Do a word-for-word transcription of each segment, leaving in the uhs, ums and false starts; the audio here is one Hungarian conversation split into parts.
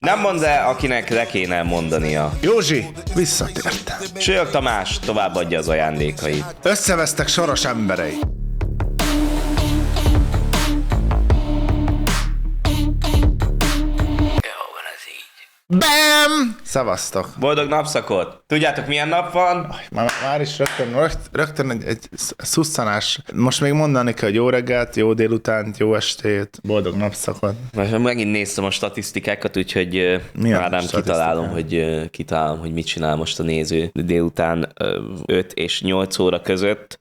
Nem mondd el, akinek le kéne mondania. Józsi, visszatért. Sőjök Tamás továbbadja az ajándékait. Összevesztek soros emberei. Bam! Szevasztok! Boldog napszakot! Tudjátok, milyen nap van? Már, már is rögtön, rögtön, rögtön egy, egy szusszanás. Most még mondani kell, hogy jó reggelt, jó délutánt, jó estét, boldog napszakot. Most megint néztem a statisztikákat, úgyhogy már nem kitalálom, hogy, kitalálom, hogy mit csinál most a néző délután öt és nyolc óra között.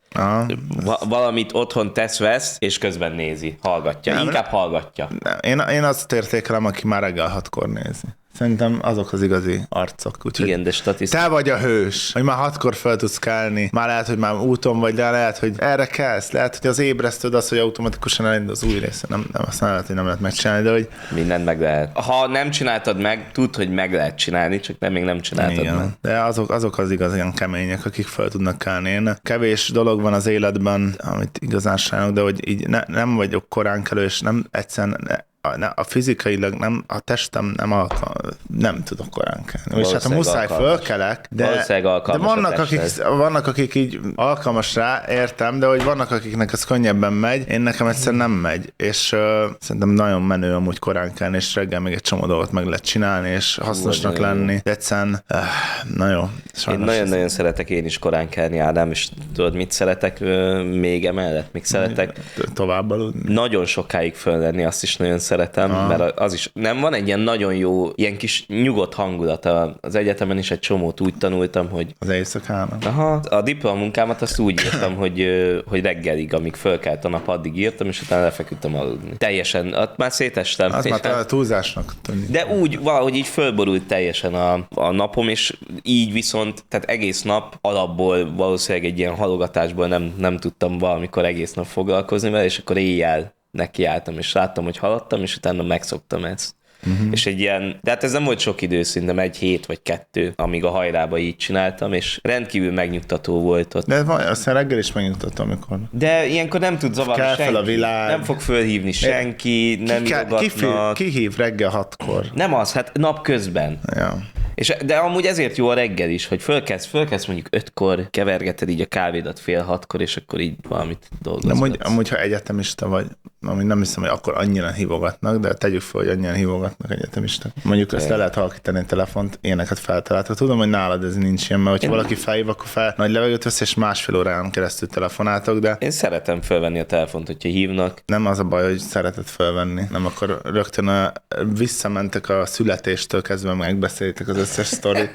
Va- valamit otthon tesz-vesz, és közben nézi, hallgatja. Nem, Inkább hallgatja. Nem. Én, én azt értékelem, aki már reggel hatkor nézi. Szerintem azok az igazi arcok. Úgyhogy igen, de statisztikai. Te vagy a hős, hogy már hatkor fel tudsz kelni. Már lehet, hogy már úton vagy, de lehet, hogy erre kelsz. Lehet, hogy az ébresztőd az, hogy automatikusan elindul az új része. Nem, nem, azt nem lehet, hogy nem lehet megcsinálni, de hogy... Mindent meg lehet. Ha nem csináltad meg, tudd, hogy meg lehet csinálni, csak nem még nem csináltad igen, meg. De azok, azok az igazán kemények, akik fel tudnak kelni. Én kevés dolog van az életben, amit igazán sajnálok, de hogy így ne, nem vagyok korán kelő, és nem egyszerűen... Ne, A, a fizikailag nem, a testem nem alkalmas, nem tudok korán kelni. És hát a muszáj fölkelek, de, de vannak, akik, vannak, akik így alkalmas rá, értem, de hogy vannak, akiknek ez könnyebben megy, én nekem egyszerűen nem megy, és uh, szerintem nagyon menő amúgy korán kelni, és reggel még egy csomó dolgot meg lehet csinálni, és hasznosnak Hú, lenni. De egyszerűen, uh, na jó. Én nagyon-nagyon szeretek én is korán kelni, Ádám, és tudod, mit szeretek uh, még emellett? Még szeretek tovább aludni. Nagyon sokáig föl lenni, azt is nagyon szeretem, ah. mert az is, nem van egy ilyen nagyon jó, ilyen kis nyugodt hangulata. Az egyetemen is egy csomót úgy tanultam, hogy... Az éjszakában? Aha, a diplomunkámat azt úgy írtam, hogy, hogy reggelig, amíg fölkelt a nap, addig írtam, és utána lefeküdtem aludni. Teljesen, ott már szétestem. Az már a túlzásnak tűnik. De úgy, valahogy így fölborult teljesen a, a napom, és így viszont, tehát egész nap alapból valószínűleg egy ilyen halogatásból nem, nem tudtam valamikor egész nap foglalkozni vele, és akkor éjjel nekiálltam, és láttam, hogy haladtam, és utána megszoktam ezt. Uh-huh. És egy ilyen, de hát ez nem volt sok idő, szerintem egy hét vagy kettő, amíg a hajrába így csináltam, és rendkívül megnyugtató volt ott. De van, aztán reggel is megnyugtató, amikor... De ilyenkor nem tud zavarni kell senki. Fel a világ. Nem fog fölhívni senki, ki, nem írogatnak. Ki, ki hív reggel hatkor? Nem az, hát nap közben. Ja. És, de amúgy ezért jó a reggel is, hogy fölkezd, fölkezd mondjuk ötkor, kevergeted így a kávédat fél hatkor, és akkor így valamit dolgozgatsz. De amúgy, amúgy, ha egyetemista vagy, amúgy nem hiszem, hogy akkor annyira hívogatnak, de tegyük fel, hogy annyian hívogatnak egyetemisták. Mondjuk ezt le lehet halkítani a telefont, éneket feltaláltak. Tudom, hogy nálad ez nincs ilyen, mert hogyha valaki felhív, akkor fel nagy levegőt vesz, és másfél órán keresztül telefonáltok, de... Én szeretem felvenni a telefont, hogyha hívnak. Nem az a baj, hogy szereted felvenni. Nem, akkor rögtön a, visszamentek a születéstől kezdve, megbeszéltek az összes sztorit,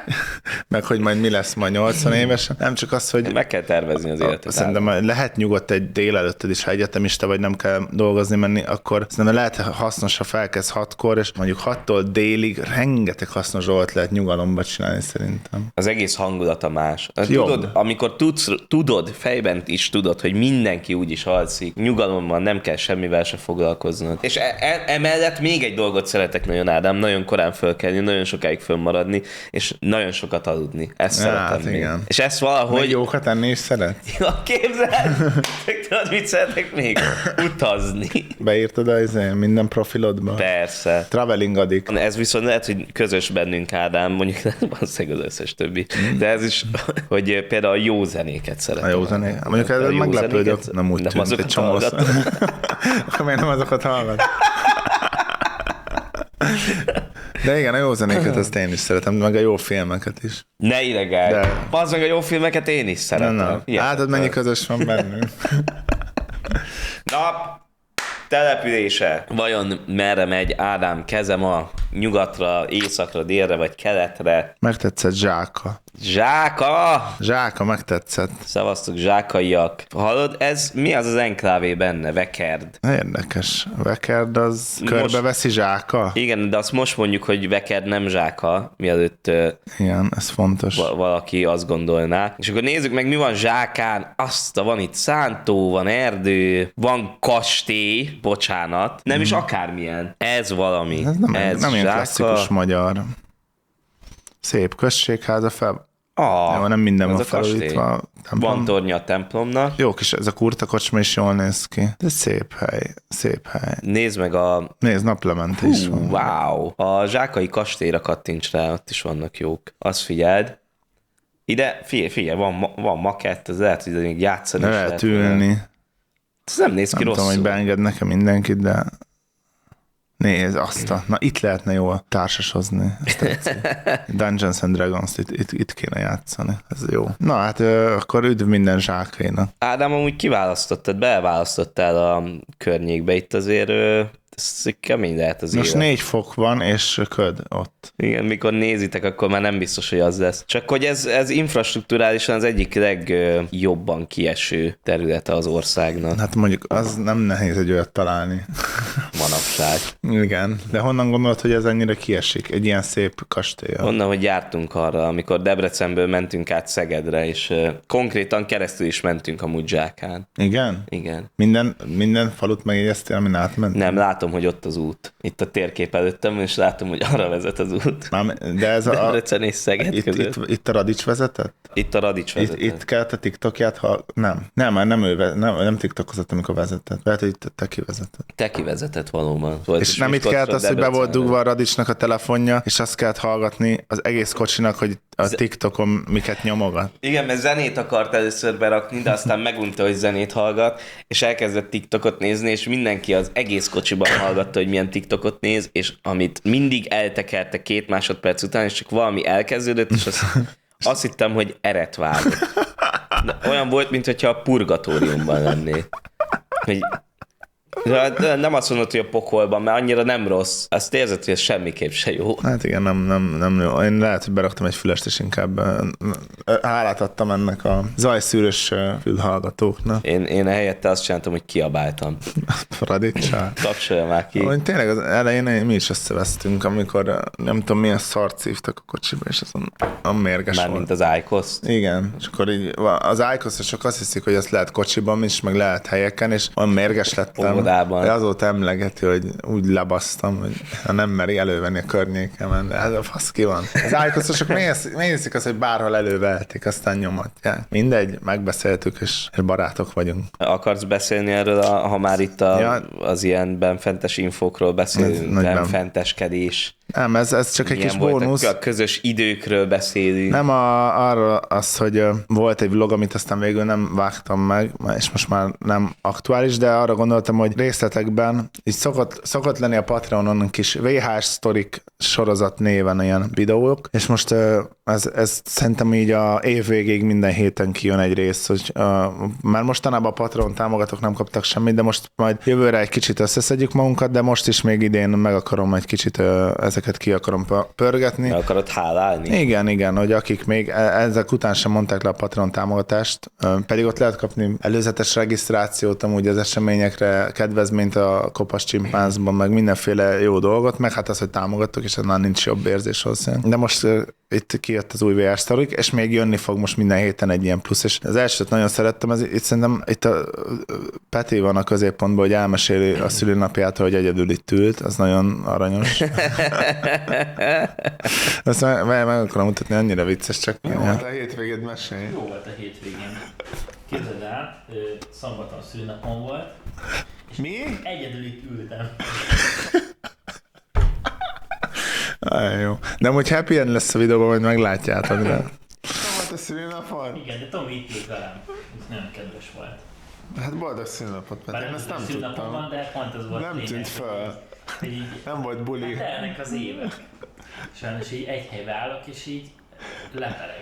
meg hogy majd mi lesz majd nyolcvan évesen. Nem csak az, hogy... Meg kell tervezni az életet. Szerintem lehet nyugodt egy délelőtted is, ha egyetemista vagy, nem kell dolgozni menni, akkor szerintem lehet hasznos, ha felkezd hatkor, és mondjuk hattól délig rengeteg hasznos dolgot lehet nyugalomba csinálni szerintem. Az egész hangulata más. Tudod, amikor tudsz, tudod, fejben is tudod, hogy mindenki úgyis alszik, nyugalomban nem kell semmivel se foglalkoznod. És e- e- emellett még egy dolgot szeretek nagyon, Ádám, nagyon korán fölkelni, nagyon sokáig fölmaradni, és nagyon sokat aludni. Ezt ja, szeretem hát még. Igen. És ezt valahogy... Még jókat enni is szeret? Ja, képzeld! Tudod, mit szeretek még? Utazni. Beírtad az minden profilodba? Persze. Traveling addict. Ez viszont lehet, hogy közös bennünk, Ádám, mondjuk valószínűleg az összes többi. De ez is, hogy például a jó zenéket szeretem. A jó zenéket? Mondjuk ezzel meglepődök. Nem úgy tűnt, egy csomó. Akkor miért nem azokat hallgat? De igen, a jó zenéket ezt én is szeretem, meg a jó filmeket is. Ne idegálj! De... Bazd meg, a jó filmeket én is szeretem. Nem, nem. Látod, mennyi közös van bennünk. Nap települése. Vajon merre megy Ádám keze ma? Nyugatra, északra, délre vagy keletre? Megtetszett Zsáka. Zsáka! Zsáka, megtetszett. Szavaztok, zsákaiak. Hallod, ez mi az az enklávé benne? Vekerd. Érdekes. Vekerd az most... körbeveszi Zsáka? Igen, de azt most mondjuk, hogy Vekerd nem Zsáka, mielőtt igen, ez fontos. Va- valaki azt gondolná. És akkor nézzük meg, mi van Zsákán. Azt van itt szántó, van erdő, van kastély, bocsánat. Nem hmm. is akármilyen. Ez valami. Ez nem, ez nem ilyen klasszikus magyar. Szép községháza fel. Ah, Jó, nem minden ez van a kastély. felújítva. Templom. Van tornya a templomnak. Jó kis, ez a kurta kocsma is jól néz ki. De szép hely, szép hely. Nézd meg a... Nézd, naplemente is van. Wow! A Zsákai kastélyra kattints rá, ott is vannak jók. Azt figyeld. Ide, figyelj, figyelj, van, ma- van makett, ez lehet, hogy még játszani De is lehet ülni. Ez nem néz ki Nem rosszul. tudom, hogy beenged nekem mindenkit, de nézd azt a... Na, itt lehetne jól társasozni. Ezt tetszik. Dungeons and Dragons, itt, itt, itt kéne játszani. Ez jó. Na hát ö, akkor üdv minden Zsákainak. Ádám, amúgy kiválasztottad, beválasztottál a környékbe, itt azért ö, ez kemény lehet az Most élet. négy fok van, és köd ott. Igen, mikor nézitek, akkor már nem biztos, hogy az lesz. Csak hogy ez, ez infrastrukturálisan az egyik legjobban kieső területe az országnak Hát mondjuk az nem nehéz egy olyat találni. manapság. Igen, de honnan gondolod, hogy ez ennyire kiesik? Egy ilyen szép kastély. Onnan, hogy jártunk arra, amikor Debrecenből mentünk át Szegedre, és uh, konkrétan keresztül is mentünk a Zsákán. Igen? Igen. Minden, minden falut megjegyeztél, amin átment? Nem, látom, hogy ott az út. Itt a térkép előttem, és látom, hogy arra vezet az út. Már, de ez a, Debrecen és Szeged itt, között. itt, itt a Radics vezetett? Itt a Radics Itt, vezetett. itt kellett a TikTokját, ha... Nem, nem, már nem ő, ve- nem, nem TikTokozott, amikor vezetett. Lehet, hogy itt te kivezetett. Te kivezetett valóban. Volt És is nem itt Miskolcra, kellett az, hogy be volt Debrecenre. dugva a Radicsnak a telefonja, és azt kellett hallgatni az egész kocsinak, hogy a TikTokon miket nyomogat. Igen, mert zenét akart először berakni, de aztán megunta, hogy zenét hallgat, és elkezdett TikTokot nézni, és mindenki az egész kocsiban hallgatta, hogy milyen TikTokot néz, és amit mindig eltekerte két másodperc után, és csak valami elkezdődött, és azt, azt hittem, hogy eret vágott. De olyan volt, mintha a purgatóriumban lennél. Hogy de nem azt mondod, hogy a pokolban, mert annyira nem rossz. Azt érzed, hogy ez semmiképp se jó. Hát igen, nem, nem, nem jó. Én lehet, hogy beraktam egy fülest, és inkább ö, ö, hálát adtam ennek a zajszűrös ö, fülhallgatóknak. Én, én helyette azt csináltam, hogy kiabáltam. Radicsá. Kapcsolja már ki. Hogy tényleg az elején mi is összevesztünk, amikor ö, nem tudom milyen szart szívtak a kocsiba, és azon a mérges volt. Mármint az iCost. Igen, és akkor így, az iCost-osok azt hiszik, hogy azt lehet kocsiban is, meg lehet helyeken, és olyan mérges lettem. Óvodában. De azóta emlegeti, hogy úgy lebasztam, hogy nem meri elővenni a környékemen, de hát a fasz ki van. Az iCost-osok mégiszik azt, hogy bárhol elővehetik, aztán nyomatják. Mindegy, megbeszéltük, és barátok vagyunk. Akarsz beszélni erről, a, ha már itt a, Ja. az ilyen benfentes infókról Ez beszélünk, nagy ben- benfenteskedés. Nem, ez, ez csak egy Milyen kis voltak, bónusz. a közös időkről beszélünk. Nem a, arra az, hogy ö, volt egy vlog, amit aztán végül nem vágtam meg, és most már nem aktuális, de arra gondoltam, hogy részletekben így szokott, szokott lenni a Patreonon kis vé há es sztorik sorozat néven ilyen videók, és most ö, ez, ez szerintem így a év végéig minden héten kijön egy rész, hogy uh, már mostanában a Patreon támogatók nem kaptak semmit, de most majd jövőre egy kicsit összeszedjük magunkat, de most is még idén meg akarom egy kicsit uh, ezeket ki akarom pö- pörgetni. Meg akarod hálálni? Igen, igen, hogy akik még e- ezek után sem mondták le a Patreon támogatást, ö, pedig ott lehet kapni előzetes regisztrációt, amúgy az eseményekre, kedvezményt a Kopasz Csimpánzban, meg mindenféle jó dolgot, meg hát az, hogy támogattok, és ez már nincs jobb érzés hozzá. De most ö, itt kijött az új vé er sztorik, és még jönni fog most minden héten egy ilyen plusz, és az elsőt nagyon szerettem, ez, itt szerintem itt a Peti van a középpontban, hogy elmeséli a szülinapját, hogy egyedül itt ült, az nagyon aranyos. Azt meg, meg, meg akarom mutatni, annyira vicces, csak... Jó, hát a hétvégéd mesélj. Jó volt a hétvégén. Képzeld el, ö, szombaton szülnapom volt, és Mi? egyedül itt ültem. Á, jó. De amúgy happy end lesz a videóban, majd meglátjátok, de... Volt a szülinapod? Igen, de Tomi itt ült velem, és nagyon kedves volt. Hát boldog szülinapot, Bár Peti, én ezt nem szülnapom van, tudtam. de pont ez volt Nem lényeg, tűnt föl. hogy így, Nem volt buli. hát telnek az évek. Sajnos így egy helybe állok, és így lepereg.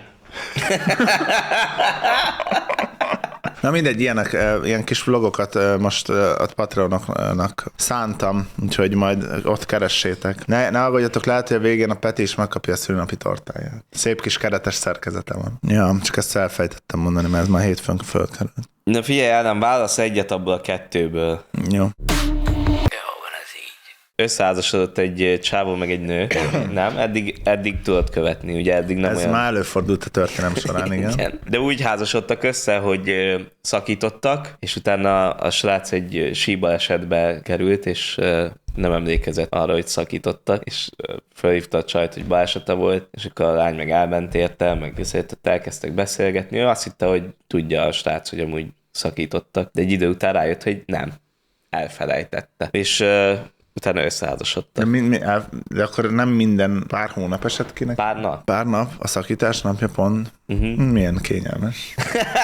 Na mindegy, ilyenek, eh, ilyen kis vlogokat eh, most eh, a Patreonoknak szántam, úgyhogy majd ott keressétek. Ne, ne aggódjatok, lehet, hogy a végén a Peti is megkapja a szülinapi tortáját. Szép kis keretes szerkezete van. Ja, csak ezt elfejtettem mondani, mert ez már hétfőn fölkerült. Na figyelj, Ádám, válasz egyet abból a kettőből. Jó. összeházasodott egy csávó meg egy nő. Nem, eddig, eddig tudod követni, ugye eddig nem Ez olyan... már előfordult a történelem során, igen. igen. De úgy házasodtak össze, hogy ö, szakítottak, és utána a srác egy síbalesetbe került, és ö, nem emlékezett arra, hogy szakítottak, és felhívta a csajt, hogy balesete volt, és akkor a lány meg elment érte, meg összejöttött, elkezdtek beszélgetni. Ő azt hitte, hogy tudja a srác, hogy amúgy szakítottak, de egy idő után rájött, hogy nem, elfelejtette. És uh, utána összeházasodtak. De, mi, mi, de akkor nem minden pár hónap esett ki neki? Pár nap. Pár nap, a szakítás napja pont. Uh-huh. Milyen kényelmes.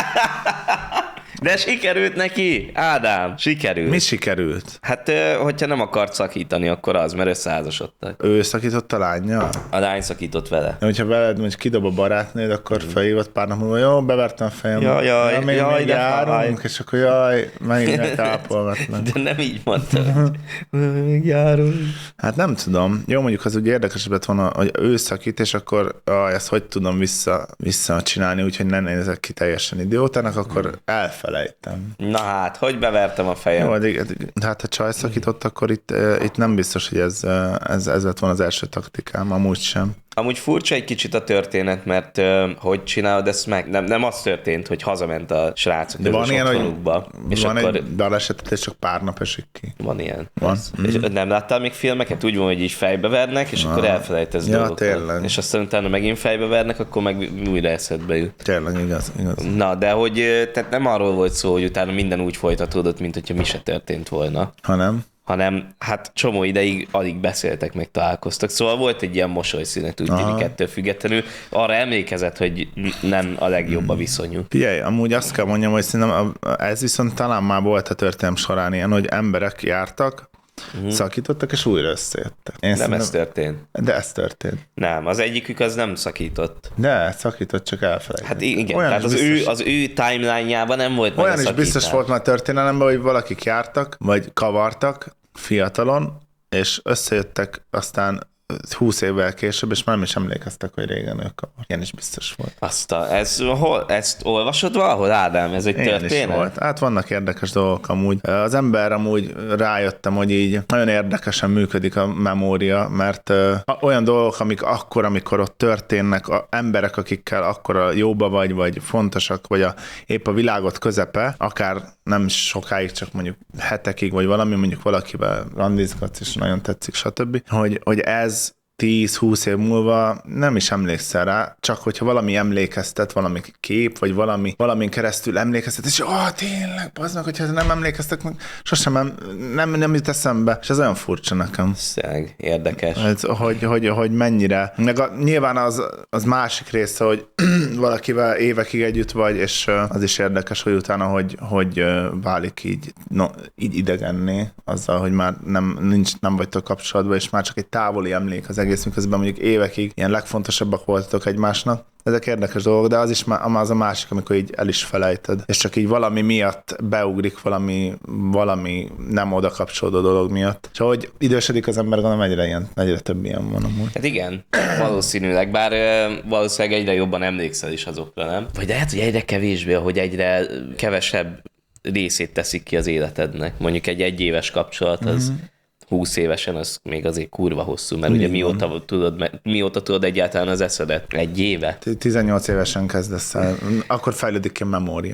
De sikerült neki, Ádám, sikerült. Mi sikerült? Hát, hogyha nem akart szakítani, akkor az, mert összeházasodtak. Ő szakított a lányjal? A lány szakított vele. De hogyha veled mondjuk kidob a barátnőd, akkor felhívott pár nap múlva, jó, bevertem a fejem. Jaj, jaj, ja, még, jaj, még de járunk, fáj. és akkor jaj, megint eltápolgatnak. De nem így mondtad. Még járunk. Hát nem tudom. Jó, mondjuk az ugye érdekesebb lett volna, hogy ő szakít, és akkor ah, ezt hogy tudom vissza, vissza csinálni, úgyhogy nem nézek ki teljesen idiótának, akkor elfelejtem. Na hát, hogy bevertem a fejem? Jó, de, de hát ha csaj szakított, akkor itt, itt nem biztos, hogy ez, ez, ez lett volna az első taktikám, amúgy sem. Amúgy furcsa egy kicsit a történet, mert uh, hogy csinálod ezt meg? Nem, nem az történt, hogy hazament a srácok de van ilyen, otthonukba. hogy És van akkor... egy balesetet, és csak pár nap esik ki. Van ilyen. Van. Mm. És nem láttál még filmeket? Úgy van, hogy így fejbe vernek, és ah. akkor elfelejtesz ja, dolgokat. Tényleg. És aztán utána megint fejbe vernek, akkor meg újra eszedbe jut. Tényleg, igaz, igaz. Na, de hogy tehát nem arról volt szó, hogy utána minden úgy folytatódott, mint hogyha mi se történt volna. Hanem? hanem hát csomó ideig alig beszéltek, meg találkoztak. Szóval volt egy ilyen mosolyszünet, úgy tűnik ettől függetlenül. Arra emlékezett, hogy nem a legjobb a viszonyuk. Figyelj, amúgy azt kell mondjam, hogy szerintem ez viszont talán már volt a történelem során ilyen, hogy emberek jártak, uh-huh. szakítottak, és újra összejöttek. Én nem ez történt. De ez történt. Nem, az egyikük az nem szakított. De, szakított, csak elfelejtett. Hát igen, olyan tehát az, biztos, ő, az ő timeline-jában nem volt olyan meg a is szakítás. biztos volt már történelemben, hogy valakik jártak, vagy kavartak fiatalon, és összejöttek aztán húsz évvel később, és már nem is emlékeztek, hogy régen ők kavartak. Ilyen is biztos volt. Azt a, ez, hol, ezt olvasod valahol, Ádám? Ez egy Ilyen történet? is volt. Hát vannak érdekes dolgok amúgy. Az ember amúgy rájöttem, hogy így nagyon érdekesen működik a memória, mert ö, olyan dolgok, amik akkor, amikor ott történnek, a emberek, akikkel akkor jóba vagy, vagy fontosak, vagy a, épp a világot közepe, akár nem sokáig, csak mondjuk hetekig, vagy valami, mondjuk valakivel randizgatsz, és nagyon tetszik, stb. Hogy, hogy ez tíz-húsz év múlva nem is emlékszel rá, csak hogyha valami emlékeztet, valami kép, vagy valami, valamin keresztül emlékeztet, és ah, tényleg, bazd meg, hogyha nem emlékeztek meg, sosem nem, nem, nem jut eszembe, és ez olyan furcsa nekem. Szeg, érdekes. Ez, hogy, hogy, hogy mennyire. Meg a, nyilván az, az másik része, hogy valakivel évekig együtt vagy, és az is érdekes, hogy utána, hogy, hogy válik így, no, így idegenné, azzal, hogy már nem, nincs, nem vagytok kapcsolatban, és már csak egy távoli emlék az egész, miközben mondjuk évekig ilyen legfontosabbak voltatok egymásnak. Ezek érdekes dolgok, de az is az a másik, amikor így el is felejted, és csak így valami miatt beugrik, valami, valami nem oda kapcsolódó dolog miatt. És ahogy idősödik az ember, gondolom egyre, ilyen, egyre több ilyen van amúgy. Hát igen, valószínűleg, bár valószínűleg egyre jobban emlékszel is azokra, nem? Vagy lehet, hogy egyre kevésbé, hogy egyre kevesebb részét teszik ki az életednek. Mondjuk egy egyéves kapcsolat, az mm-hmm. húsz évesen az még azért kurva hosszú, mert ugye mióta tudod, mióta tudod egyáltalán az eszedet? Egy éve? tizennyolc évesen kezdesz el, akkor fejlődik ki a memória.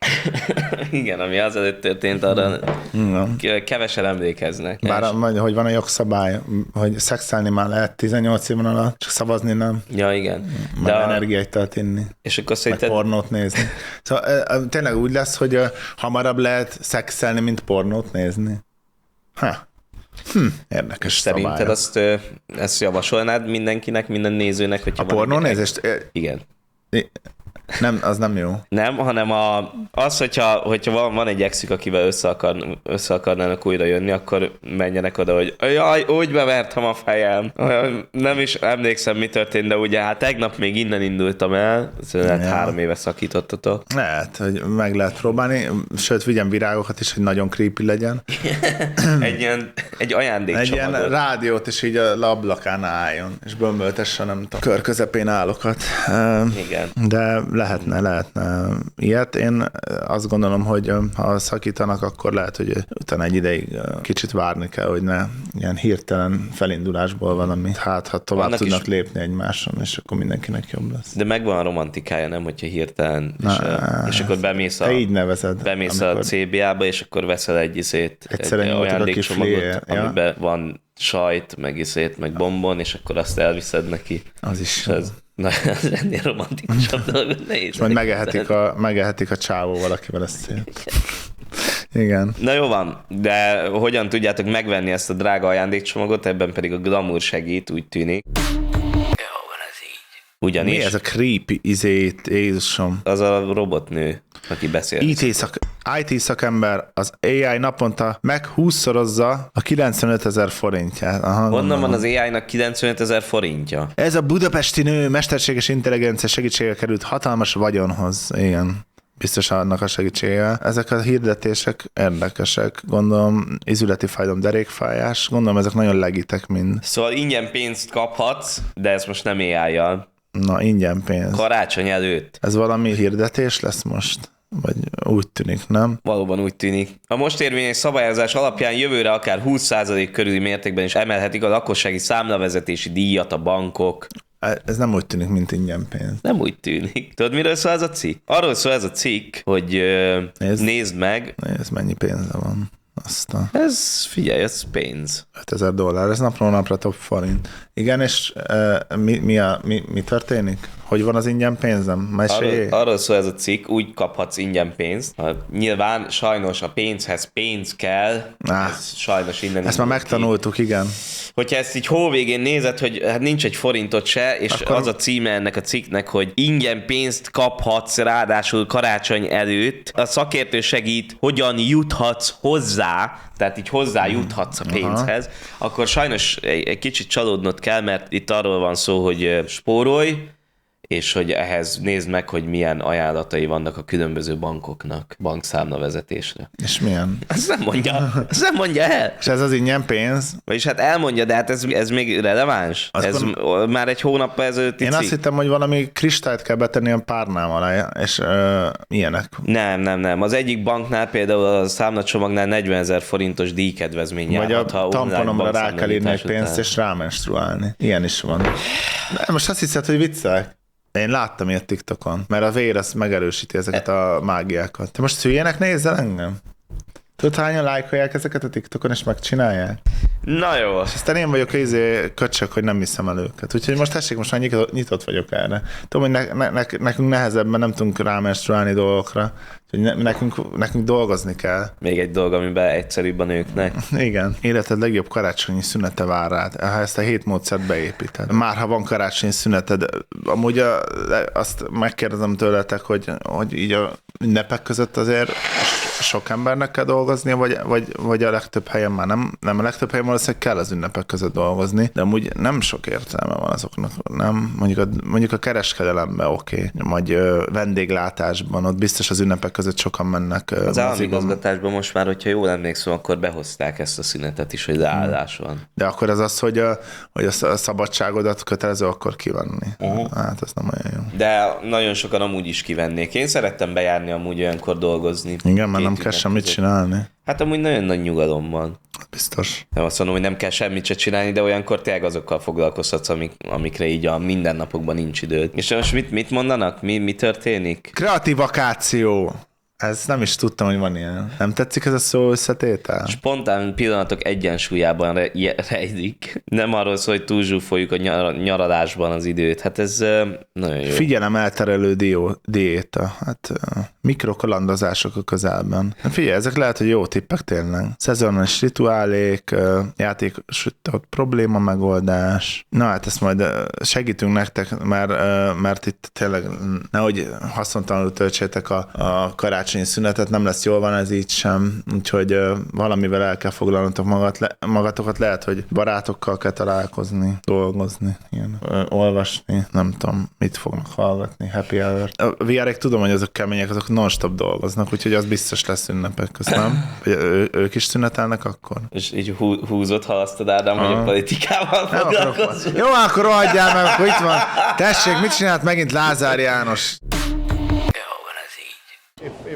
Igen, ami azelőtt történt, arra no. kevesen emlékeznek. Bár a, hogy van a jogszabály, hogy szexelni már lehet tizennyolc éven alatt, csak szavazni nem. Ja, igen. Meg De energiaitalt inni. És akkor szerinted... Meg pornót nézni. Szóval tényleg úgy lesz, hogy hamarabb lehet szexelni, mint pornót nézni. Ha. Hm, érdekes szabály. Szerinted azt, ezt javasolnád mindenkinek, minden nézőnek, hogyha a pornónézést? Igen. Nem, az nem jó. Nem, hanem a, az, hogyha, hogyha van, van egy exük, akivel össze, akar, össze akarnának újra jönni, akkor menjenek oda, hogy jaj, úgy bevertem a fejem. Nem is emlékszem, mi történt, de ugye hát tegnap még innen indultam el, szóval ja. három éve szakítottatok. Lehet, hogy meg lehet próbálni, sőt, vigyem virágokat is, hogy nagyon creepy legyen. egy ilyen, egy ajándékcsomagot. Egy ilyen rádiót is így a ablakán álljon, és bömböltesse, nem tudom, kör közepén állokat. Igen. De lehetne, lehetne ilyet. Én azt gondolom, hogy ha szakítanak, akkor lehet, hogy utána egy ideig kicsit várni kell, hogy ne ilyen hirtelen felindulásból valami. Hát, ha tovább Annak tudnak is... lépni egymáson, és akkor mindenkinek jobb lesz. De megvan a romantikája, nem, hogyha hirtelen, és, Na, és akkor bemész a, így nevezed, bemész amikor... a cé bé á-ba, és akkor veszel egy izét, egy ajándékcsomagot, amiben ja. van sajt, meg iszét, meg bombon, és akkor azt elviszed neki. Az is. Az, na, az ennél romantikusabb dolog. És majd megehetik a, megehetik a csávóval, akivel ezt cél. Igen. Na jó van, de hogyan tudjátok megvenni ezt a drága ajándékcsomagot, ebben pedig a Glamour segít, úgy tűnik. Ugyanis... Mi ez a creepy izét, Jézusom? Az a robotnő, aki beszél. í té, szak, í té szakember az á i naponta meg húszszorozza a kilencvenöt ezer forintját. Aha, Honnan gondolom. van az á i-nak kilencvenöt ezer forintja? Ez a budapesti nő mesterséges intelligencia segítsége került hatalmas vagyonhoz. Igen. Biztos annak a segítségével. Ezek a hirdetések érdekesek. Gondolom, izületi fájdalom, derékfájás. Gondolom, ezek nagyon legitek mind. Szóval ingyen pénzt kaphatsz, de ez most nem á i-jal. Na, ingyen pénz. Karácsony előtt. Ez valami hirdetés lesz most? Vagy úgy tűnik, nem? Valóban úgy tűnik. A most érvényes szabályozás alapján jövőre akár húsz százalék körüli mértékben is emelhetik a lakossági számlavezetési díjat a bankok. Ez nem úgy tűnik, mint ingyen pénz. Nem úgy tűnik. Tudod, miről szól ez a cikk? Arról szól ez a cikk, hogy uh, nézd, nézd meg. Nézd, mennyi pénze van. Aztán. Ez, figyelj, ez pénz. ötezer dollár, ez napról napra top forint. Igen, és uh, mi, mi, a, mi, mi történik? Hogy van az ingyen pénzem? Arról, arról szól ez a cikk, úgy kaphatsz ingyen pénzt. Ha nyilván sajnos a pénzhez pénz kell. Ah, ez sajnos innen. Ezt már megtanultuk, ki. Igen. Hogyha ezt így hóvégén nézed, hogy hát nincs egy forintot se, és akkor... az a címe ennek a cikknek, hogy ingyen pénzt kaphatsz, ráadásul karácsony előtt. A szakértő segít, hogyan juthatsz hozzá, tehát így hozzájuthatsz a pénzhez, aha. Akkor sajnos egy, egy kicsit csalódnod kell, mert itt arról van szó, hogy spórolj, és hogy ehhez nézd meg, hogy milyen ajánlatai vannak a különböző bankoknak bankszámlavezetésre. És milyen? Ezt nem mondja, ezt nem mondja el. És ez az ingyen pénz? Vagyis hát elmondja, de hát ez, ez még releváns. Azt ez van... már egy hónappal ezelőtti Én cikk. azt hittem, hogy valami kristályt kell betenni a párnám alá, és ö, ilyenek. Nem, nem, nem. Az egyik banknál például a számlacsomagnál negyvenezer forintos díjkedvezmény járhat, ha online tamponomra rá kell írni egy pénzt, és rámenstruálni. Ilyen is van. De most azt hiszed, hogy viccelek? Én láttam ilyet TikTokon, mert a vér az megerősíti ezeket a mágiákat. Te most hülyének nézzel engem? Tudod, hányan lájkolják ezeket a TikTokon, és megcsinálják? Na jó. És aztán én vagyok izé köcsök, hogy nem hiszem el őket. Úgyhogy most tessék, most már nyitott vagyok erre. Tudom, hogy ne, ne, nekünk nehezebben nem tudunk rámenstruálni dolgokra. Úgyhogy nekünk, nekünk dolgozni kell. Még egy dolog, amiben egyszerűbb a nőknek. Igen. Életed legjobb karácsonyi szünete vár rád, ha ezt a hét módszert beépíted. Már ha van karácsonyi szüneted, amúgy a, azt megkérdezem tőletek, hogy, hogy így a ünnepek között azért sok embernek kell dolgoznia, vagy, vagy, vagy a legtöbb helyen már nem, nem a legtöbb helyen valószínűleg kell az ünnepek között dolgozni, de amúgy nem sok értelme van azoknak, nem? Mondjuk a, mondjuk a kereskedelemben oké, okay. Majd ö, vendéglátásban, ott biztos az ünnepek között sokan mennek. Az állami igazgatásban most már, hogyha jól emlékszem, akkor behozták ezt a szünetet is, hogy leállás van. De akkor az az, hogy a, hogy a szabadságodat kötelező akkor kivenni. Uh-huh. Hát ez nem olyan jó. De nagyon sokan amúgy is kivennék. Én szerettem bejárni amúgy olyankor dolgozni. Igen, mert nem kell semmit csinálni. Hát amúgy nagyon nagy nyugalom van. Biztos. Nem azt mondom, hogy nem kell semmit se csinálni, de olyankor tényleg azokkal foglalkozhatsz, amik, amikre így a mindennapokban nincs időd. És most mit, mit mondanak? Mi, mi történik? Kreatív vakáció. Ez nem is tudtam, hogy van ilyen. Nem tetszik ez a szó összetétel? Spontán pillanatok egyensúlyában re- rejlik. Nem arról szól, hogy túlzsúfoljuk a nyar- nyaralásban az időt. Hát ez uh, nagyon jó. Figyelem elterelő dió- diéta. Hát uh, mikrokalandozások a közelben. Figyelj, ezek lehet, hogy jó tippek tényleg. Szezonális rituálék, uh, játékosított probléma megoldás. Na hát ezt majd uh, segítünk nektek, mert, uh, mert itt tényleg nehogy haszontalanul töltsétek a, a karácsony szünetet, nem lesz jól van ez így sem, úgyhogy uh, valamivel el kell foglalnotok magat, le, magatokat, lehet, hogy barátokkal kell találkozni, dolgozni, ilyen, uh, olvasni, nem tudom, mit fognak hallgatni, happy hour. A vé er-ek tudom, hogy azok kemények, azok non-stop dolgoznak, úgyhogy az biztos lesz ünnepek közt, nem? Hogy ő, ők is szünetelnek akkor? És így hú, húzott halasztod, Ádám, hogy a politikával foglalkozunk. Jó, akkor rohadjál meg, akkor itt van. Tessék, mit csinált megint Lázár János?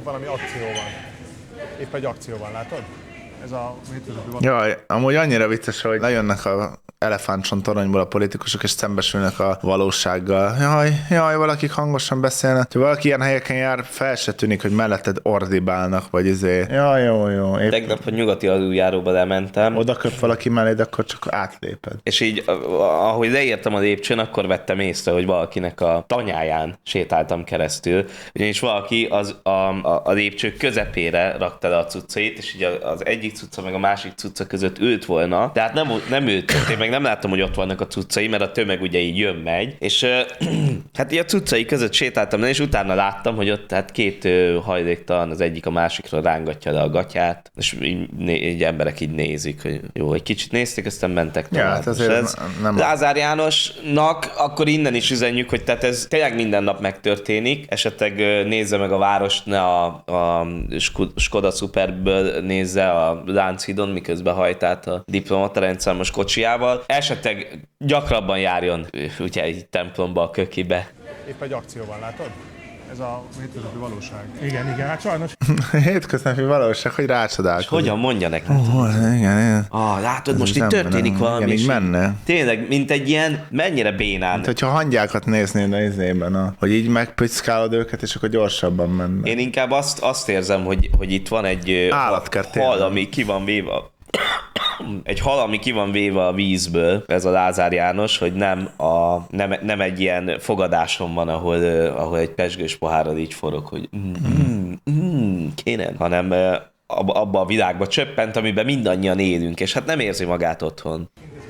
épp valami akció van. Épp egy akció van, látod? Ez a hétköznapi valóság. Jaj, amúgy annyira vicces, hogy lejönnek a elefántson toronyból a politikusok, és szembesülnek a valósággal. Jaj, jaj, valakik hangosan beszélnek. Ha valaki ilyen helyeken jár, fel se tűnik, hogy melletted ordibálnak, vagy izé. Jaj, jó, jó. Épp Tegnap a nyugati aluljáróba lementem, oda köp valaki melléd, akkor csak átléped. és így, ahogy leértem a lépcsőn, akkor vettem észre, hogy valakinek a tanyáján sétáltam keresztül, ugyanis valaki az, a, a, a lépcső közepére rakta le a cuccait, és így az egyik cucca meg a másik cucca között ült volna, de hát nem, nem ült, én meg nem láttam, hogy ott vannak a cuccai, mert a tömeg ugye így jön-megy, és uh, hát így a cuccai között sétáltam le, és utána láttam, hogy ott hát két uh, hajléktalan, az egyik a másikra rángatja le a gatyát, és így, né- így emberek így nézik, hogy jó, egy kicsit nézték, aztán mentek tovább. Ja, hát azért ez nem- Lázár Jánosnak akkor innen is üzenjük, hogy tehát ez tényleg minden nap megtörténik, esetleg uh, nézze meg a várost, ne a, a Skoda Superből nézze a Lánchídon, miközben hajt át a diplomata rendszámos kocsijával. Esetleg gyakrabban járjon ugye egy templomba, a kökibe. Épp egy akció van, látod? Ez a hétköznapi valóság. Igen, igen, hát sajnos. Hétköznapi valóság, hogy rácsodálkozik. Hogyan mondja nekünk? Oh, igen, igen. Ah, látod, Ez most itt nem- történik nem- valami. igen, így és menne. Tényleg, mint egy ilyen, mennyire bénán. Hát, hogyha hangyákat néznéd a izében, a, hogy így megpiszkálod őket, és akkor gyorsabban menne. Én inkább azt, azt érzem, hogy, hogy itt van egy ö, Állatkert hal, tényleg. ami ki van véve egy hal, ami ki van véve a vízből, ez a Lázár János, hogy nem, a, nem, nem egy ilyen fogadáson van, ahol, uh, ahol egy pezsgős pohárral így forog, hogy mm, mm, mm, kéne, hanem uh, abba, abba a világba csöppent, amiben mindannyian élünk, és hát nem érzi magát otthon.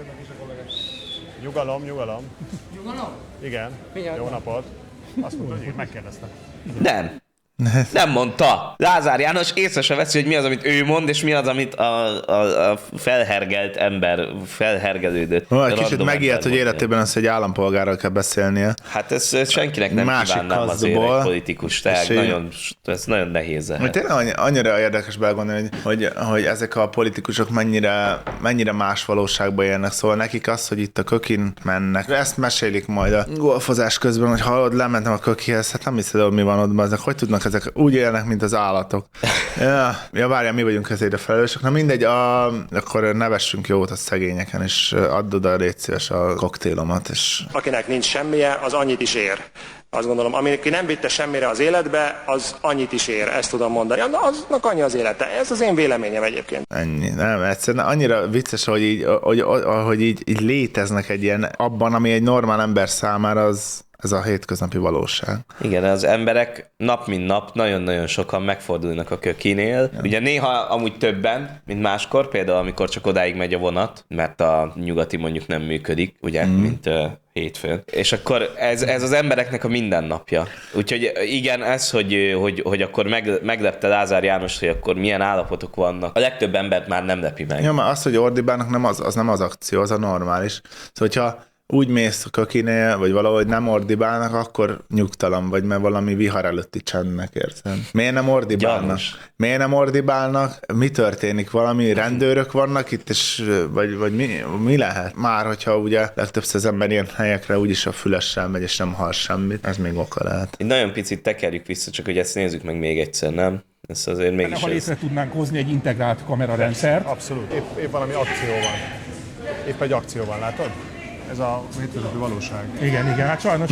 Nyugalom, nyugalom. Nyugalom? Igen. Jó napot. Azt mondta, hogy én megkérdeztem. Nem. Nem mondta. Lázár János észre se veszi, hogy mi az, amit ő mond, és mi az, amit a, a, a felhergelt ember, felhergelődött. Ó, egy kicsit random megijedt, ember hogy mondja. életében az, hogy állampolgárral kell beszélnie. Hát ez, ez senkinek nem Másik kívánnám azért kazdból. egy politikus, tehát És így- nagyon, ez nagyon nehéz. Hogy lehet. tényleg annyi- annyira érdekes belegondolni, hogy, hogy, hogy ezek a politikusok mennyire, mennyire más valóságban élnek, szóval nekik az, hogy itt a kökin mennek. Ezt mesélik majd a golfozás közben, hogy hallod, lementem a kökihez, hát nem hiszed, hogy mi van ott, ezek hogy tudnak ezek úgy élnek, mint az állatok. Ja, ja várjál, mi vagyunk ezért a felelősök. Na mindegy, a, akkor nevessünk jót a szegényeken, és add oda, légy szíves a koktélomat, és Akinek nincs semmije, az annyit is ér. Azt gondolom, aki nem vitte semmire az életbe, az annyit is ér, ezt tudom mondani. Na, aznak annyi az élete. Ez az én véleményem egyébként. ennyi. Nem, egyszerűen annyira vicces, hogy így, hogy, hogy így, így léteznek egy ilyen, abban, ami egy normál ember számára az, ez a hétköznapi valóság. Igen, az emberek nap mint nap nagyon-nagyon sokan megfordulnak a kökinél. Ja. Ugye néha amúgy többen, mint máskor, például amikor csak odáig megy a vonat, mert a nyugati mondjuk nem működik, ugye, mm. mint uh, hétfőn. És akkor ez, ez az embereknek a mindennapja. Úgyhogy igen, ez, hogy, hogy, hogy akkor meg, meglepte Lázár János, hogy akkor milyen állapotok vannak. A legtöbb embert már nem lepi meg. Ja, mert az, hogy ordibálnak, nem az, az nem az akció, az a normális. Szóval, hogyha úgy mész a kökinél, vagy valahogy nem ordibálnak, akkor nyugtalan vagy, mert valami vihar előtti csendnek érzed. Miért nem ordibálnak? Gyanús. Miért nem ordibálnak? Mi történik? Valami rendőrök vannak itt, és vagy, vagy mi, mi lehet? Már, hogyha ugye legtöbbször az ember ilyen helyekre úgyis a fülessel megy, és nem hall semmit, ez még oka lehet. Egy nagyon picit tekerjük vissza, csak hogy ezt nézzük meg még egyszer, nem? Ez azért mégis Ha ez. létre tudnánk hozni egy integrált kamerarendszert, Abszolút. Épp, épp valami akció van. Épp egy akció van, látod? Ez a hétköznapi valóság. igen, igen, hát sajnos.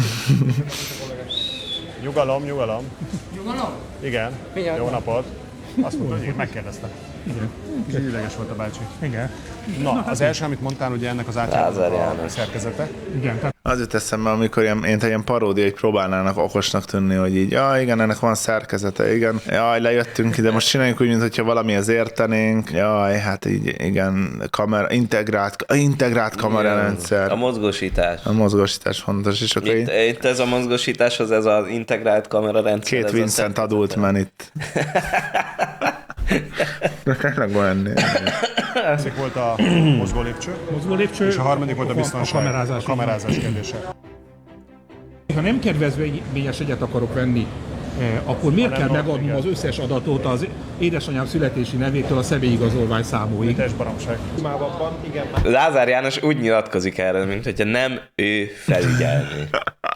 Nyugalom, nyugalom. Nyugalom? Igen. Jó napot. Azt mondta, hogy én megkérdeztem. Igen. Kicsit ideges volt a bácsi. Igen. Na, az első, amit mondtál, ugye ennek az Lázár átjárnak a János. szerkezete. Igen, tehát Az jut eszembe, amikor ilyen, én ilyen paródia, hogy próbálnának okosnak tűnni, hogy így, ja igen, ennek van szerkezete, igen, jaj, lejöttünk ide, most csináljuk úgy, mintha valamihez értenénk, jaj, hát így, igen, kamera, integrált, integrált kamerarendszer, A mozgósítás. a mozgósítás fontos, és akkor Itt, így, itt ez a mozgósításhoz, ez az integrált kamerarendszer. két ez a Vincent adult men itt. De tényleg van ennél. Ezek volt a mozgó lépcső. mozgó lépcső, És a harmadik volt a biztonság. A kamerázás. A kamerázás kérdése. Ha nem kedvezményes egyet akarok venni, eh, akkor miért Ha kell nem, megadnom igen. az összes adatot az édesanyám születési nevétől a személyigazolvány számúig? Test baromság. Lázár János úgy nyilatkozik erről, mint hogyha nem ő felügyelni.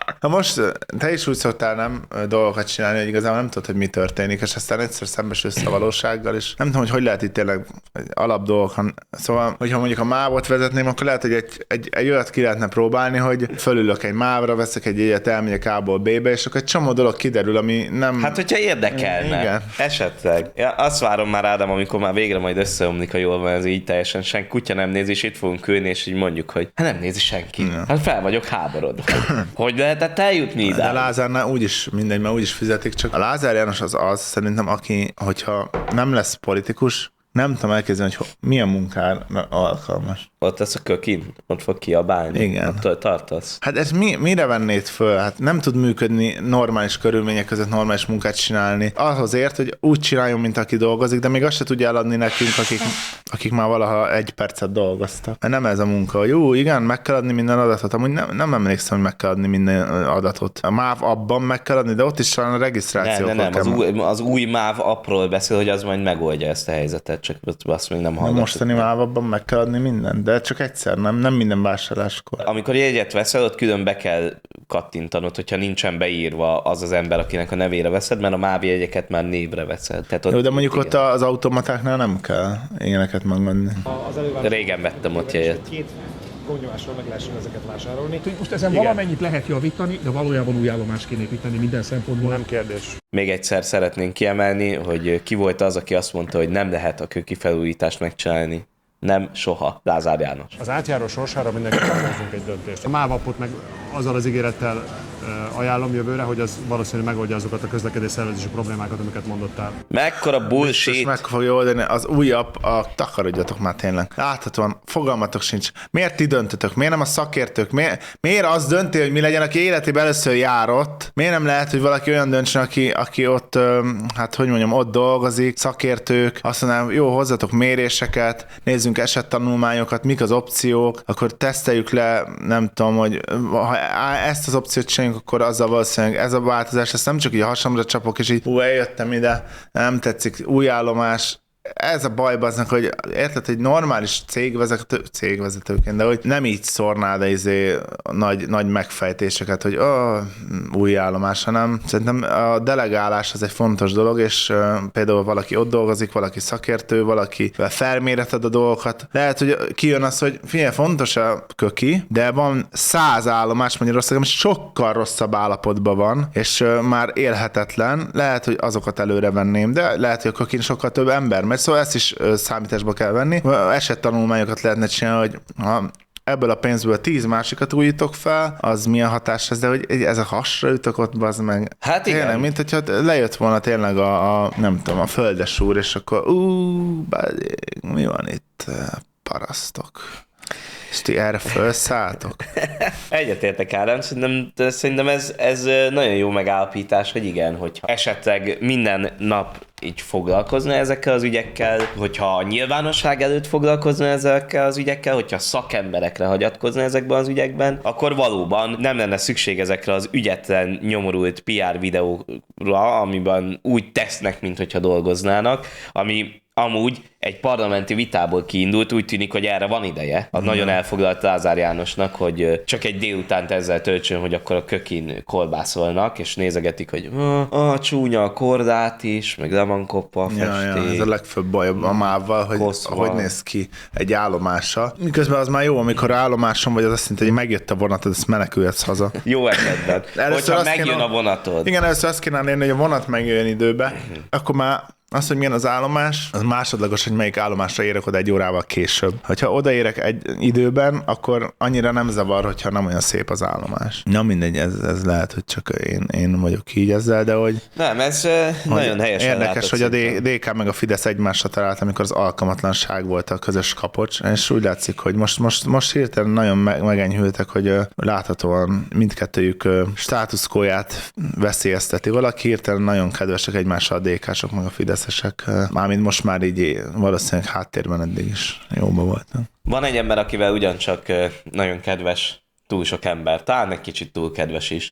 Na most te is úgy szoktál nem dolgokat csinálni, hogy igazából nem tudod, hogy mi történik, és aztán egyszer szembesülsz a valósággal, és nem tudom, hogy hogy lehet itt tényleg alap dolgok. Szóval, hogyha mondjuk a mávot vezetném, akkor lehet, hogy egy, egy, egy olyat ki lehetne próbálni, hogy fölülök egy mávra, veszek egy egyet, elmegyek A-ból B-be, és akkor egy csomó dolog kiderül, ami nem... Hát, hogyha érdekelne. Igen. Esetleg. Ja, azt várom már, Ádám, amikor már végre majd összeomlik, ha jól van ez így teljesen, senki kutya nem nézi, és itt fogunk ülni, és így mondjuk, hogy hát nem nézi senki. Ja. Hát fel vagyok háborodva. Hogy lehetett eljutni ide? De Lázárnál úgyis mindegy, mert úgyis fizetik, csak a Lázár János az az, szerintem, aki, hogyha nem lesz politikus, nem tudom elképzelni, hogy milyen munkára alkalmas. Ott lesz a kökin, ott fog kiabálni. Igen. Ott tartasz. Hát ez mi, mire vennéd föl? Hát nem tud működni normális körülmények között normális munkát csinálni. Ahhoz ért, hogy úgy csináljon, mint aki dolgozik, de még azt se tudja eladni nekünk, akik, akik már valaha egy percet dolgoztak. Mert nem ez a munka, hogy jó, igen, meg kell adni minden adatot. Amúgy nem, nem emlékszem, hogy meg kell adni minden adatot. A MÁV abban meg kell adni, de ott is talán a regisztráció. Nem, nem, nem. Az, új, az új MÁV appról beszél, hogy az majd megoldja ezt a helyzetet, csak azt még nem hallgattuk. A mostani MÁV abban meg kell adni mindent, de csak egyszer, nem, nem minden vásárláskor. Amikor jegyet veszel, ott külön be kell kattintanod, hogyha nincsen beírva az az ember, akinek a nevére veszed, mert a MÁV jegyeket már névre veszed. Tehát ott jó, de mondjuk igen. Ott az automatáknál nem kell ilyeneket megvenni. Régen vettem ott jegyet. Két gomnyomásról meg lehessen ezeket vásárolni. Most ezen igen. Valamennyit lehet javítani, de valójában új állomást kéne építeni minden szempontból. Nem kérdés. Még egyszer szeretnénk kiemelni, hogy ki volt az, aki azt mondta, hogy nem lehet a kőki felújítást megcsinálni. Nem, soha. Lázár János. Az átjáró sorsára mindenképpen hozzunk egy döntést. A mávapot meg azzal az ígérettel ajánlom jövőre, hogy az valószínűleg megoldja azokat a közlekedés szervezési problémákat, amiket mondottál. Mekkora bullshit! Meg fogja oldani az új app, a takarodjatok már tényleg. Láthatóan, fogalmatok sincs. Miért ti döntötök? Miért nem a szakértők? Miért, miért az dönti, hogy mi legyen, aki életében először járott? Miért nem lehet, hogy valaki olyan döntsön, aki, aki ott, hát hogy mondjam, ott dolgozik, szakértők, azt mondanám, jó, hozzatok méréseket, nézzünk esettanulmányokat, mik az opciók, akkor teszteljük le, nem tudom, hogy ha ezt az opciót csináljuk, akkor azzal valószínűleg ez a változás, ezt nem csak így a hasamra csapok, és így hú, eljöttem ide, nem tetszik, új állomás. Ez a baj aznak, hogy érted, egy normális cégvezető, cégvezetőként, de hogy nem így szórnád izé nagy, nagy megfejtéseket, hogy oh, új állomás, hanem szerintem a delegálás az egy fontos dolog, és uh, például valaki ott dolgozik, valaki szakértő, valaki felméreted a dolgokat. Lehet, hogy kijön az, hogy figyelj, fontos a köki, de van száz állomás Magyarországon, ami sokkal rosszabb állapotban van, és uh, már élhetetlen. Lehet, hogy azokat előre venném, de lehet, hogy a kökin sokkal több ember megy, szóval ezt is számításba kell venni. Esettanulmányokat lehetne csinálni, hogy ha ebből a pénzből tíz másikat újítok fel, az milyen hatás ez, de hogy ez a hasra ütök ott, bazd meg. Hát igen. Tényleg, mint hogyha lejött volna tényleg a, a nem tudom, a földes úr, és akkor ú, mi van itt, parasztok. És ti erre felszálltok? Egyetértek, Ádám, szerintem, szerintem ez, ez nagyon jó megállapítás, hogy igen, hogyha esetleg minden nap így foglalkozna ezekkel az ügyekkel, hogyha a nyilvánosság előtt foglalkozna ezekkel az ügyekkel, hogyha szakemberekre hagyatkozna ezekben az ügyekben, akkor valóban nem lenne szükség ezekre az ügyetlen, nyomorult pé er videóra, amiben úgy tesznek, mint hogyha dolgoznának, ami amúgy egy parlamenti vitából kiindult, úgy tűnik, hogy erre van ideje. Az mm. nagyon elfoglalt Lázár Jánosnak, hogy csak egy délutánt ezzel töltsön, hogy akkor a kökin kolbászolnak, és nézegetik, hogy ah, ah, csúnya a kordát is, meg le van kopva a festék. Ja, ja, ez a legfőbb baj a mávval, hogy koszva. Hogy néz ki egy állomása. Miközben az már jó, amikor állomáson vagy, az azt jelenti, hogy megjött a vonatod, ezt menekülhetsz haza. Jó esetben. Hogyha megjön kéne, a vonatod. Igen, először azt kéne lenni, hogy a vonat megjön időbe, mm. akkor már az, hogy milyen az állomás, az másodlagos, hogy melyik állomásra érek oda egy órával később. Ha odaérek egy időben, akkor annyira nem zavar, hogyha nem olyan szép az állomás. Na mindegy, ez, ez lehet, hogy csak én, én vagyok így ezzel, de hogy... Nem, ez uh, nagyon helyesen érdekes, hogy a dé ká meg a Fidesz egymásra talált, amikor az alkalmatlanság volt a közös kapocs, és úgy látszik, hogy most, most, most hirtelen nagyon megenyhültek, hogy uh, láthatóan mindkettőjük uh, státuszkóját veszélyezteti. Valaki hirtelen nagyon kedvesek egymással a dé ká-sok meg a Fidesz. Mármint most már így valószínűleg háttérben eddig is jóba voltam. Van egy ember, akivel ugyancsak nagyon kedves, túl sok ember, talán egy kicsit túl kedves is.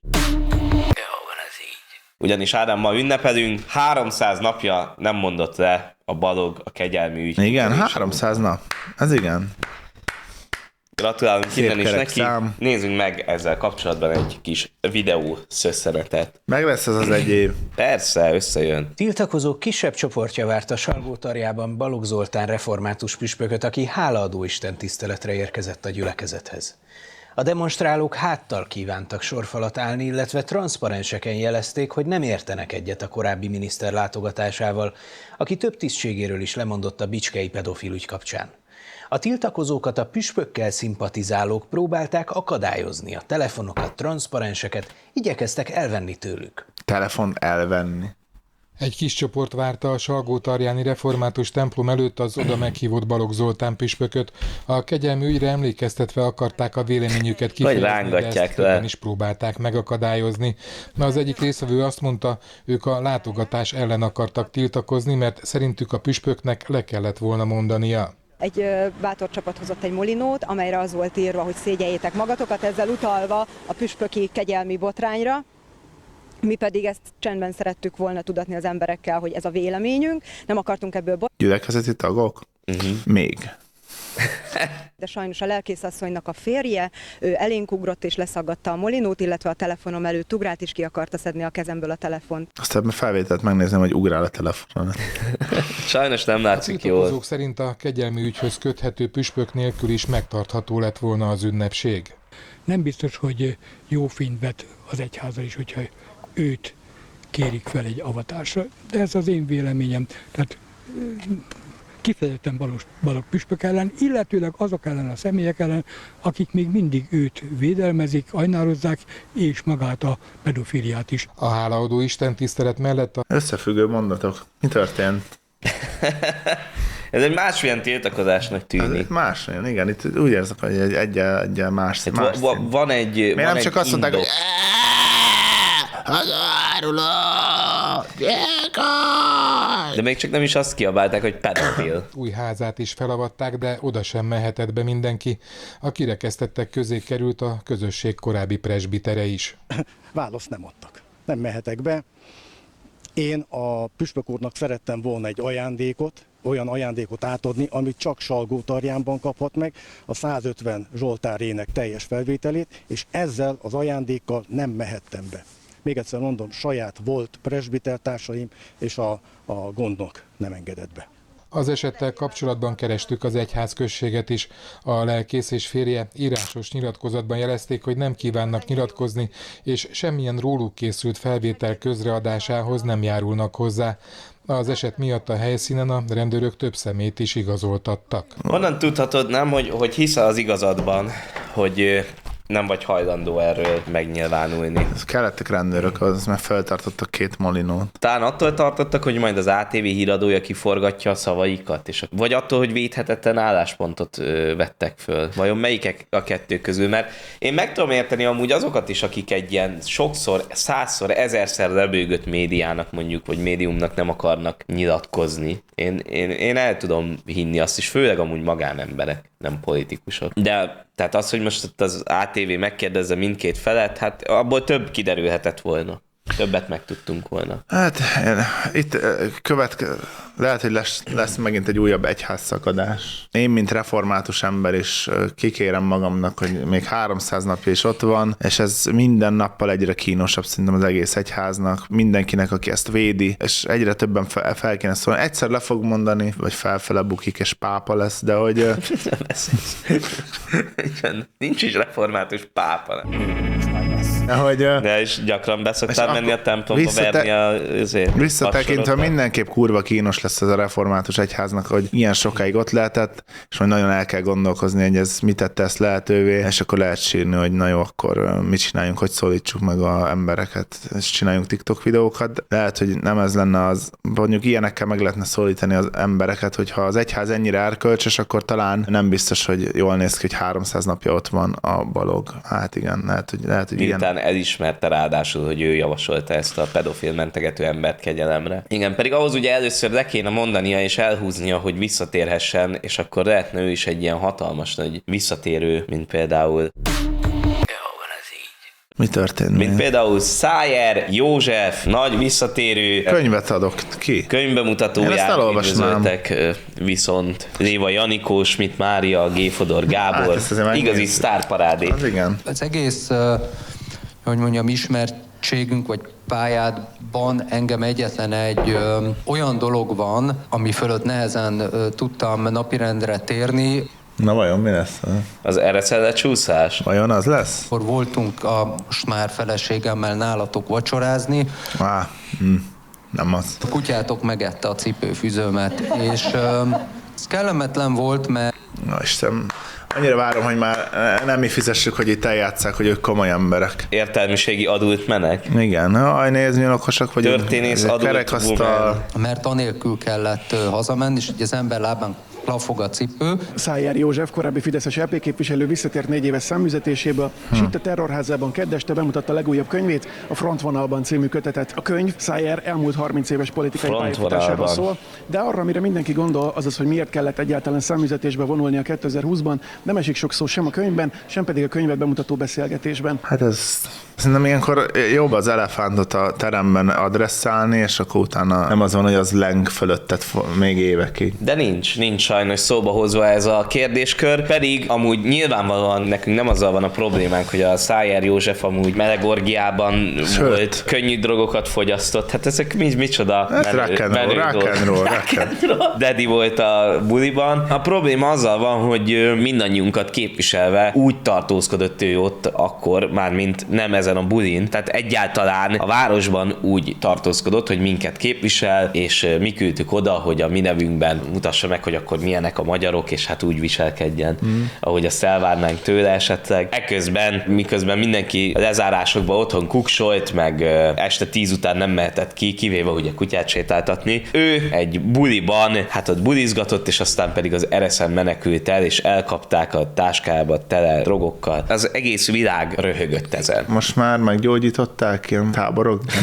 Ugyanis Ádámmal ünnepelünk, háromszáz napja nem mondott le a Balog a kegyelmi ügy. Igen, háromszáz nap. Ez igen. Gratulálunk Szép innen is kerek neki. szám. Nézzünk meg ezzel kapcsolatban egy kis videó szösszenetet. Meg lesz az az egy év. Persze, összejön. Tiltakozók kisebb csoportja várta Salgótarjában Balogh Zoltán református püspököt, aki hálaadó Isten tiszteletre érkezett a gyülekezethez. A demonstrálók háttal kívántak sorfalat állni, illetve transzparenseken jelezték, hogy nem értenek egyet a korábbi miniszter látogatásával, aki több tisztségéről is lemondott a bicskei pedofil ügy kapcsán. A tiltakozókat a püspökkel szimpatizálók próbálták akadályozni, a telefonokat, transzparenseket igyekeztek elvenni tőlük. Telefont elvenni. Egy kis csoport várta a Salgótarjáni református templom előtt az oda meghívott Balogh Zoltán püspököt. A kegyelmi ügyre emlékeztetve akarták a véleményüket kifejezni, de rángatják ezt le. többen is próbálták megakadályozni. Na, az egyik résztvevő azt mondta, ők a látogatás ellen akartak tiltakozni, mert szerintük a püspöknek le kellett volna mondania. Egy ö, bátor csapat hozott egy molinót, amelyre az volt írva, hogy szégyeljétek magatokat, ezzel utalva a püspöki kegyelmi botrányra. Mi pedig ezt csendben szerettük volna tudatni az emberekkel, hogy ez a véleményünk, nem akartunk ebből bo- Gyülekezeti tagok? Uh-huh. Még. de sajnos a lelkészasszonynak a férje, ő elénk ugrott és leszaggatta a molinót, illetve a telefonom előtt ugrált, és ki akarta szedni a kezemből a telefont. Aztán felvételt megnézem, hogy ugrál a telefonon. Sajnos nem A látszik jól. tiltakozók szerint a kegyelmi ügyhöz köthető püspök nélkül is megtartható lett volna az ünnepség. Nem biztos, hogy jó fényt vet az egyháza is, hogyha őt kérik fel egy avatásra, de ez az én véleményem. Tehát kifejezetten Balogh, Balogh püspök ellen, illetőleg azok ellen a személyek ellen, akik még mindig őt védelmezik, ajnározzák, és magát a pedofiliát is. A hálaadó Isten tisztelet mellett a Összefüggő mondatok. Mi történt? Ez egy másmilyen tiltakozásnak Ez tűnik. itt más, igen, itt úgy érzek, hogy egy egyel, egyel más, Hát más va- va- szín. van egy Miért van nem egy csak azt mondták, indok. hogy hazáruló, De még csak nem is azt kiabálták, hogy pedofil. új házát is felavatták, de oda sem mehetett be mindenki. A kirekesztettek közé került a közösség korábbi presbitere is. Választ nem adtak. Nem mehetek be. Én a püspök úrnak szerettem volna egy ajándékot, olyan ajándékot átadni, amit csak Salgótarjánban kaphat meg, a százötven Zsoltár ének teljes felvételét, és ezzel az ajándékkal nem mehettem be. Még egyszer mondom, saját volt presbitertársaim és a, a gondnok nem engedett be. Az esettel kapcsolatban kerestük az egyházközséget is. A lelkész és férje írásos nyilatkozatban jelezték, hogy nem kívánnak nyilatkozni, és semmilyen róluk készült felvétel közreadásához nem járulnak hozzá. Az eset miatt a helyszínen a rendőrök több személyt is igazoltattak. Honnan tudhatod, nem, hogy, hogy hiszel az igazadban, hogy ö, nem vagy hajlandó erről megnyilvánulni? kellettek rendőrök, az mert feltartottak két molinót. Talán attól tartottak, hogy majd az á té vé híradója kiforgatja a szavaikat, és, vagy attól, hogy védhetetlen álláspontot ö, vettek föl. Vajon melyikek a kettő közül? Mert én meg tudom érteni amúgy azokat is, akik egy ilyen sokszor, százszor, ezerszer lebőgött médiának mondjuk, vagy médiumnak nem akarnak nyilatkozni. Én, én, én el tudom hinni azt is, főleg amúgy magánemberek, nem politikusok. De tehát az, hogy most ott az á té vé megkérdezze mindkét felet, hát abból több kiderülhetett volna. Többet megtudtunk volna. Hát én, itt eh, követke, lehet, hogy lesz, lesz megint egy újabb egyházszakadás. Én, mint református ember is eh, kikérem magamnak, hogy még háromszáz napja is ott van, és ez minden nappal egyre kínosabb szerintem az egész egyháznak, mindenkinek, aki ezt védi, és egyre többen fel, fel kéne szólni. Egyszer le fog mondani, vagy felfele bukik, és pápa lesz, de hogy... eh, Nincs is református pápa. hogy eh, De is gyakran beszoktál menni a templomba visszate- verni a azért, Visszatekintve vasorodba. mindenképp kurva kínos lesz ez a református egyháznak, hogy ilyen sokáig ott lehetett, és hogy nagyon el kell gondolkozni, hogy ez mit tette ezt lehetővé, és akkor lehet sírni, hogy na jó, akkor mit csináljunk, hogy szólítsuk meg az embereket, és csináljunk TikTok videókat. Lehet, hogy nem ez lenne az, mondjuk ilyenekkel meg lehetne szólítani az embereket, hogyha az egyház ennyire erkölcsös, akkor talán nem biztos, hogy jól néz ki, hogy háromszáz napja ott van a Balogh. Hát igen, lehet, hogy, lehet, hogy igen. Miután elismerte ráadásul, hogy ő javasolta ezt a pedofil mentegető embert kegyelemre. Igen, pedig ahhoz ugye először le kéne mondania és elhúznia, hogy visszatérhessen, és akkor lehetne ő is egy ilyen hatalmas nagy visszatérő, mint például Mi történt? Mint még? például Szájer József, nagy visszatérő Könyvet adok ki. könyvbemutatóját üdvözöltek, viszont Léva Janikó, Schmidt Mária, G. Fodor Gábor, hát igazi sztárparádé. Az igen. Az egész, hogy mondjam, ismertségünk vagy pályádban engem egyetlen egy ö, olyan dolog van, ami fölött nehezen ö, tudtam napirendre térni. Na vajon mi lesz? Az ereszele csúszás? Vajon az lesz? Akkor voltunk a most már feleségemmel nálatok vacsorázni. Á, hm, nem az. A kutyátok megette a cipőfűzőmet, és ö, ez kellemetlen volt, mert... Na Isten, annyira várom, hogy már nem mi fizessük, hogy itt eljátsszák, hogy ők komoly emberek. Értelmiségi adult menek? Igen, aj, nézd, milyen okosak vagyunk. Történész adult kerekasztal. Mert anélkül kellett ö, hazamenni, és ugye az ember lábán lafog a cipő. Szájer József, korábbi Fideszes é pé képviselő visszatért négy éves száműzetéséből, hm. és itt a terrorházában keddeste bemutatta legújabb könyvét, a Frontvonalban című kötetet. A könyv Szájer elmúlt harminc éves politikai pályafutásáról szól, de arra, amire mindenki gondol, azaz, hogy miért kellett egyáltalán száműzetésbe vonulni a kétezer-húszban, nem esik sok szó sem a könyvben, sem pedig a könyvet bemutató beszélgetésben. Hát ez... Szerintem ilyenkor jobb az elefántot a teremben adresszálni, és akkor utána nem az van, hogy az leng fölötted még évekig. De nincs, nincs sajnos szóba hozva ez a kérdéskör, pedig amúgy nyilvánvalóan nekünk nem azzal van a problémánk, hogy a Szájer József amúgy meleg orgiában Sőt. volt, könnyű drogokat fogyasztott, hát ezek mi, micsoda ez menő, rock'n'roll, Daddy volt a buliban. A probléma azzal van, hogy mindannyiunkat képviselve úgy tartózkodott ő ott akkor, mármint nem ezen a bulin, tehát egyáltalán a városban úgy tartózkodott, hogy minket képvisel, és mi küldtük oda, hogy a mi nevünkben mutassa meg, hogy akkor milyenek a magyarok, és hát úgy viselkedjen, mm. ahogy azt elvárnánk tőle esetleg. Ekközben, miközben mindenki lezárásokban otthon kuksolt, meg este tíz után nem mehetett ki, kivéve ugye kutyát sétáltatni. Ő egy buliban, hát ott bulizgatott, és aztán pedig az ereszen menekült el, és elkapták a táskába tele drogokkal. Az egész világ röhögött ezen. Most már meggyógyították ilyen táborokban?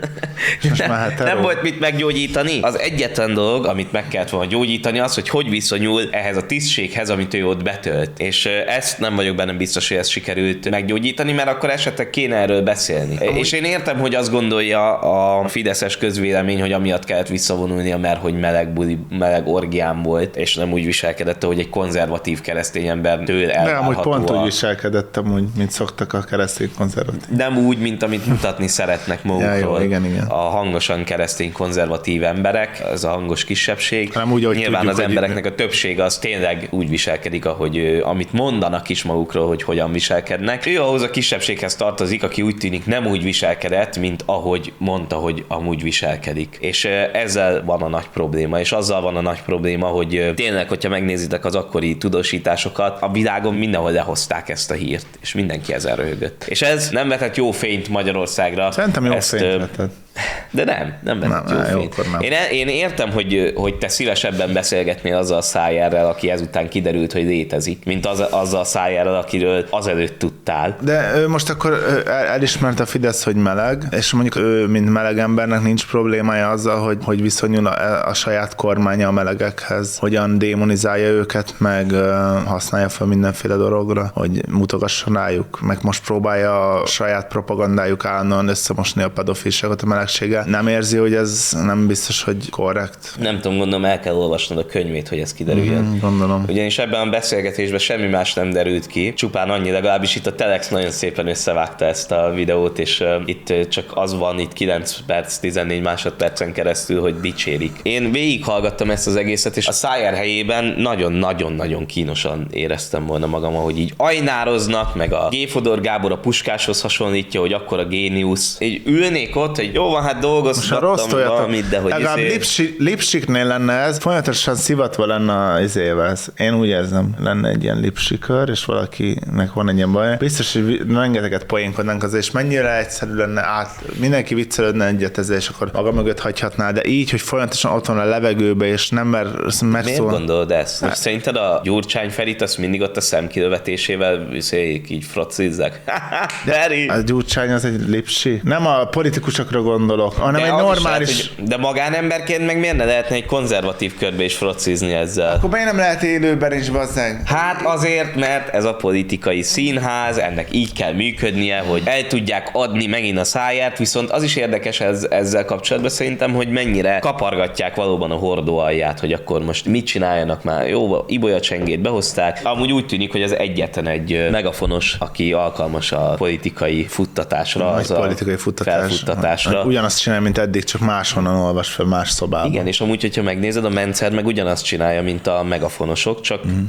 Nem, hát nem volt mit meggyógyítani. Az egyetlen dolog, amit meg kellett volna gyógyítani, az, hogy hogy viszonyul ehhez a tisztséghez, amit ő ott betölt. És ezt nem vagyok benne biztos, hogy ezt sikerült meggyógyítani, mert akkor esetleg kéne erről beszélni. Ahogy... És én értem, hogy azt gondolja a fideszes közvélemény, hogy amiatt kellett visszavonulnia, mert hogy meleg, buli, meleg orgián volt, és nem úgy viselkedett, hogy egy konzervatív keresztény ember től elvárható. De amúgy pont úgy viselkedett, amúgy, mint szoktak a keresztény konzervatív. Nem úgy, mint amit mutatni szeretnek magukról. Ja, jó, igen, igen. A hangosan keresztény konzervatív emberek, ez a hangos kisebbség. Nem úgy, ahogy nyilván tudjuk, az embereknek a többsége az tényleg úgy viselkedik, ahogy amit mondanak is magukról, hogy hogyan viselkednek. Ő ahhoz a kisebbséghez tartozik, aki úgy tűnik nem úgy viselkedett, mint ahogy mondta, hogy amúgy viselkedik. És ezzel van a nagy probléma, és azzal van a nagy probléma, hogy tényleg, hogyha megnézitek az akkori tudósításokat, a világon mindenhol lehozták ezt a hírt, és mindenki ezen röhögött. És ez nem vetett jó fényt Magyarországra. Szerintem jó ezt, fényt vetett. De nem, nem vetett jó fényt. Én, én értem, hogy, hogy te szívesebben beszélgetnél azzal a Szájerrel, aki ezután kiderült, hogy létezik, mint az, azzal a Szájerrel, akiről azelőtt tudtál. De ő most akkor elismerte a Fidesz, hogy meleg, és mondjuk ő, mint meleg embernek nincs problémája azzal, hogy, hogy viszonyul a, a saját kormánya a melegekhez, hogyan démonizálja őket, meg használja fel mindenféle dologra, hogy mutogasson rájuk, meg most próbálja a saját propagandájuk állandóan összemosni a pedofilságot a melegséggel. Nem érzi, hogy ez nem biztos, hogy korrekt? Nem tudom, gondolom, el kell olvasnod a könyvét, hogy ez kiderüljön. Mm, gondolom. Ugyanis ebben a beszélgetésben semmi más nem derült ki, csupán annyi, legalábbis itt a Telex nagyon szépen összevágta ezt a videót, és uh, itt uh, csak az van itt kilenc perc, tizennégy másodpercen keresztül, hogy dicsérik. Én végighallgattam ezt az egészet, és a Szájer helyében nagyon-nagyon-nagyon kínosan éreztem volna magam, ahogy így ajnároznak, meg a G. Fodor Gábor a Puskáshoz hasonlítja, hogy akkor a géniusz. Így ülnék ott, hogy jó van, hát dolgoztattam valamit, de hogy legalább izé... Lipsi, Lipsiknél lenne ez, folyamatosan szivatva lenne az izével. Én úgy érzem, lenne egy ilyen lipsikör, és valakinek van egy ilyen baj. Biztos, hogy rengeteget poénkodnánk azért, és mennyire egyszerű lenne át, mindenki viccelődne egyet ezzel, és akkor maga mögött hagyhatná, de így, hogy folyamatosan ott van a levegőbe, és nem mer megszól. Miért gondolod ezt? Hát. Szerinted a Gyurcsány Ferit azt mindig ott a szemkilövetésével így frocizzák? A Gyurcsány az egy lipsi. Nem a politikusokra gondol, gondolok, hanem de egy normális... Lehet, hogy, de magánemberként meg miért ne lehetne egy konzervatív körbe is frocizni ezzel? Akkor miért nem lehet élőben is, bazzeg? Hát azért, mert ez a politikai színház, ennek így kell működnie, hogy el tudják adni megint a száját, viszont az is érdekes ez, ezzel kapcsolatban szerintem, hogy mennyire kapargatják valóban a hordó alját, hogy akkor most mit csináljanak már. Jó, Ibolya Csengét behozták. Amúgy úgy tűnik, hogy az egyetlen egy megafonos, aki alkalmas a politikai futtatásra, az a politikai futtatás. felfuttatásra. Ugyanazt csinál, mint eddig, csak máshonnan olvas fel, más szobában. Igen, és amúgy, hogyha megnézed, a Mencer meg ugyanazt csinálja, mint a megafonosok, csak mm.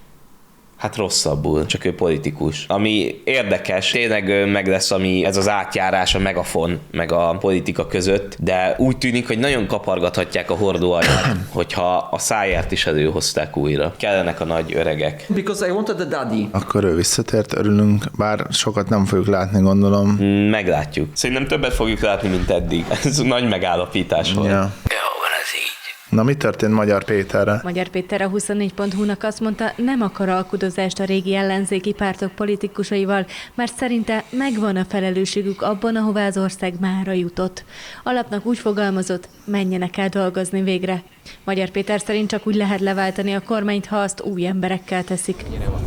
hát rosszabbul, csak ő politikus. Ami érdekes, tényleg meg lesz, ami ez az átjárás a megafon meg a politika között, de úgy tűnik, hogy nagyon kapargathatják a hordó alját, hogyha a Szájert is előhozták újra. Kellenek a nagy öregek. Because I wanted a daddy. Akkor ő visszatért, örülünk, bár sokat nem fogjuk látni, gondolom. Meglátjuk. Szerintem többet fogjuk látni, mint eddig. Ez nagy megállapítás volt. Ja. Na, mi történt Magyar Péterre? Magyar Péter a huszonnégy pont hu-nak azt mondta, nem akar alkudozást a régi ellenzéki pártok politikusaival, mert szerinte megvan a felelősségük abban, ahová az ország mára jutott. A lapnak úgy fogalmazott, menjenek el dolgozni végre. Magyar Péter szerint csak úgy lehet leváltani a kormányt, ha azt új emberekkel teszik.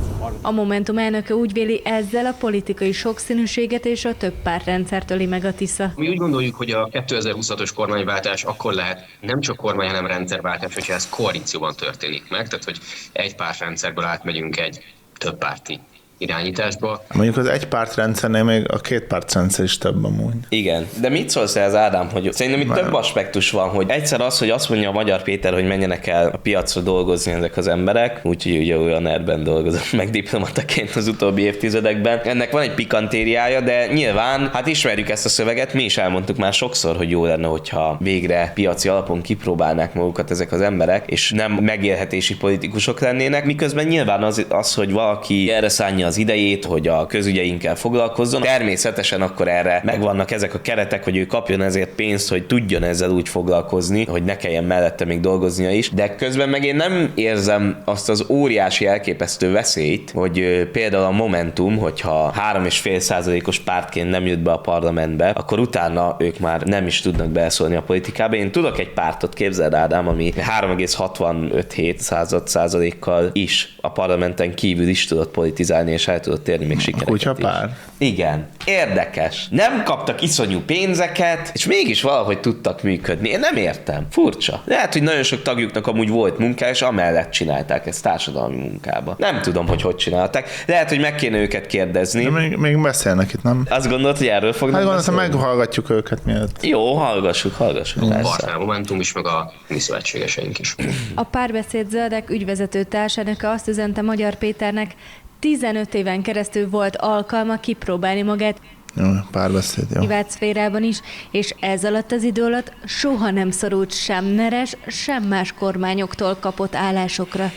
A Momentum elnöke úgy véli, ezzel a politikai sokszínűséget és a több pártrendszert öli meg a Tisza. Mi úgy gondoljuk, hogy a kétezer-huszonhatos kormányváltás akkor lehet nem csak kormány, hanem rendszerváltás, hogyha ez koalícióban történik meg, tehát hogy egy pártrendszerből átmegyünk egy több párti irányításba. Mondjuk az egy pártrendszernél még a két pártrendszer is több amúgy. Igen, de mit szólsz ez, Ádám, hogy szerintem itt több aspektus van, hogy egyszer az, hogy azt mondja a Magyar Péter, hogy menjenek el a piacra dolgozni ezek az emberek, úgyhogy ugye olyan erben dolgozott meg diplomataként az utóbbi évtizedekben. Ennek van egy pikantériája, de nyilván, hát ismerjük ezt a szöveget, mi is elmondtuk már sokszor, hogy jó lenne, hogyha végre piaci alapon kipróbálnák magukat ezek az emberek, és nem megélhetési politikusok lennének, miközben nyilván az, az hogy valaki erre szánja az idejét, hogy a közügyeinkkel foglalkozzon. Természetesen akkor erre megvannak ezek a keretek, hogy ő kapjon ezért pénzt, hogy tudjon ezzel úgy foglalkozni, hogy ne kelljen mellette még dolgoznia is. De közben meg én nem érzem azt az óriási elképesztő veszélyt, hogy például a Momentum, hogyha három és fél százalékos pártként nem jut be a parlamentbe, akkor utána ők már nem is tudnak beleszólni a politikába. Én tudok egy pártot, képzeld Ádám, ami három egész hatvanöt százalékkal is a parlamenten kívül is tudott politizálni, és el tudott érni még sikereket Kutyapár. Igen. Érdekes. Nem kaptak iszonyú pénzeket, és mégis valahogy tudtak működni. Én nem értem. Furcsa. Lehet, hogy nagyon sok tagjuknak amúgy volt munka, és amellett csinálták ezt társadalmi munkába. Nem tudom, hogy hogy csinálták. Lehet, hogy meg kéne őket kérdezni. De még, még beszélnek itt, nem? Azt gondolod, hogy erről fognak hát gondoltam, beszélni? meghallgatjuk őket miatt. Jó, hallgassuk, hallgassuk. A partner Momentum is, meg a mi szövetségeseink is. A Párbeszéd Zöldek ügyvezető társelnöke azt üzente Magyar Péternek, tizenöt éven keresztül volt alkalma kipróbálni magát Jó, Párbeszéd, jó. privát szférában is, és ez alatt az idő alatt soha nem szorult sem Neres, sem más kormányoktól kapott állásokra.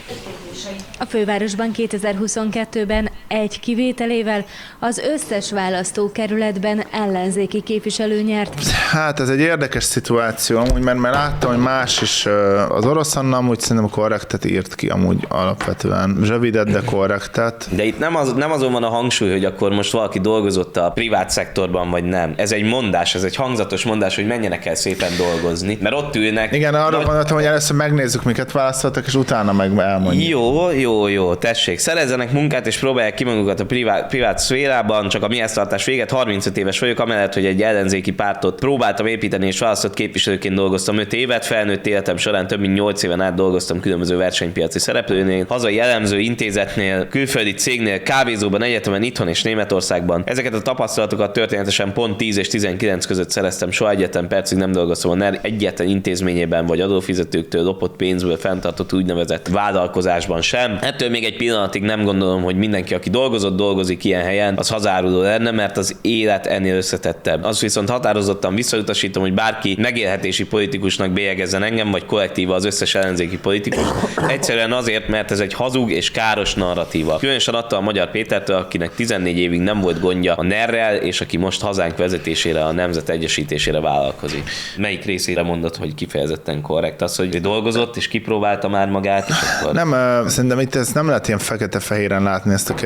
A fővárosban kétezer-huszonkettőben egy kivételével az összes választókerületben ellenzéki képviselő nyert. Hát ez egy érdekes szituáció amúgy, mert, mert láttam, hogy más is, az Orosz Anna amúgy szerintem korrektet írt ki amúgy alapvetően. Rövidet, de korrektet. De itt nem, az, nem azon van a hangsúly, hogy akkor most valaki dolgozott a privát szektorban, vagy nem. Ez egy mondás, ez egy hangzatos mondás, hogy menjenek el szépen dolgozni, mert ott ülnek. Igen, arra nagy... gondoltam, hogy először megnézzük, miket választottak, és utána meg elmondjuk. Jó, jó, jó, tessék, szerezzenek munkát, és próbálják ki magukat a privát, privát szférában, csak a mi esztartás véget, harmincöt éves vagyok, amellett, hogy egy ellenzéki pártot próbáltam építeni, és választott képviselőként dolgoztam öt évet, felnőtt életem során több mint nyolc éven át dolgoztam különböző versenypiaci szereplőnél, hazai elemző intézetnél, külföldi cégnél, kávézóban, egyetemen, itthon és Németországban. Ezeket a tapasztalatokat történetesen pont tíz és tizenkilenc között szereztem, soha egyetlen percig nem dolgoztam a NER egyetlen intézményében, vagy adófizetőktől lopott pénzből fenntartott úgynevezett vállalkozásban sem. Ettől még egy pillanatig nem gondolom, hogy mindenki, aki dolgozott, dolgozik ilyen helyen, az hazáruló lenne, mert az élet ennél összetettebb. Az viszont határozottan visszautasítom, hogy bárki megélhetési politikusnak bélyegezzen engem, vagy kollektíva az összes ellenzéki politikus. Egyszerűen azért, mert ez egy hazug és káros narratíva. Különösen attól a Magyar Pétertől, akinek tizennégy évig nem volt gondja a nerrel, és aki most hazánk vezetésére, a nemzet egyesítésére vállalkozik. Melyik részére mondod, hogy kifejezetten korrekt? Az, hogy dolgozott és kipróbálta már magát, és akkor... Nem, uh, szerintem itt ezt nem lehet ilyen fekete-fehéren látni ezt a kérdést.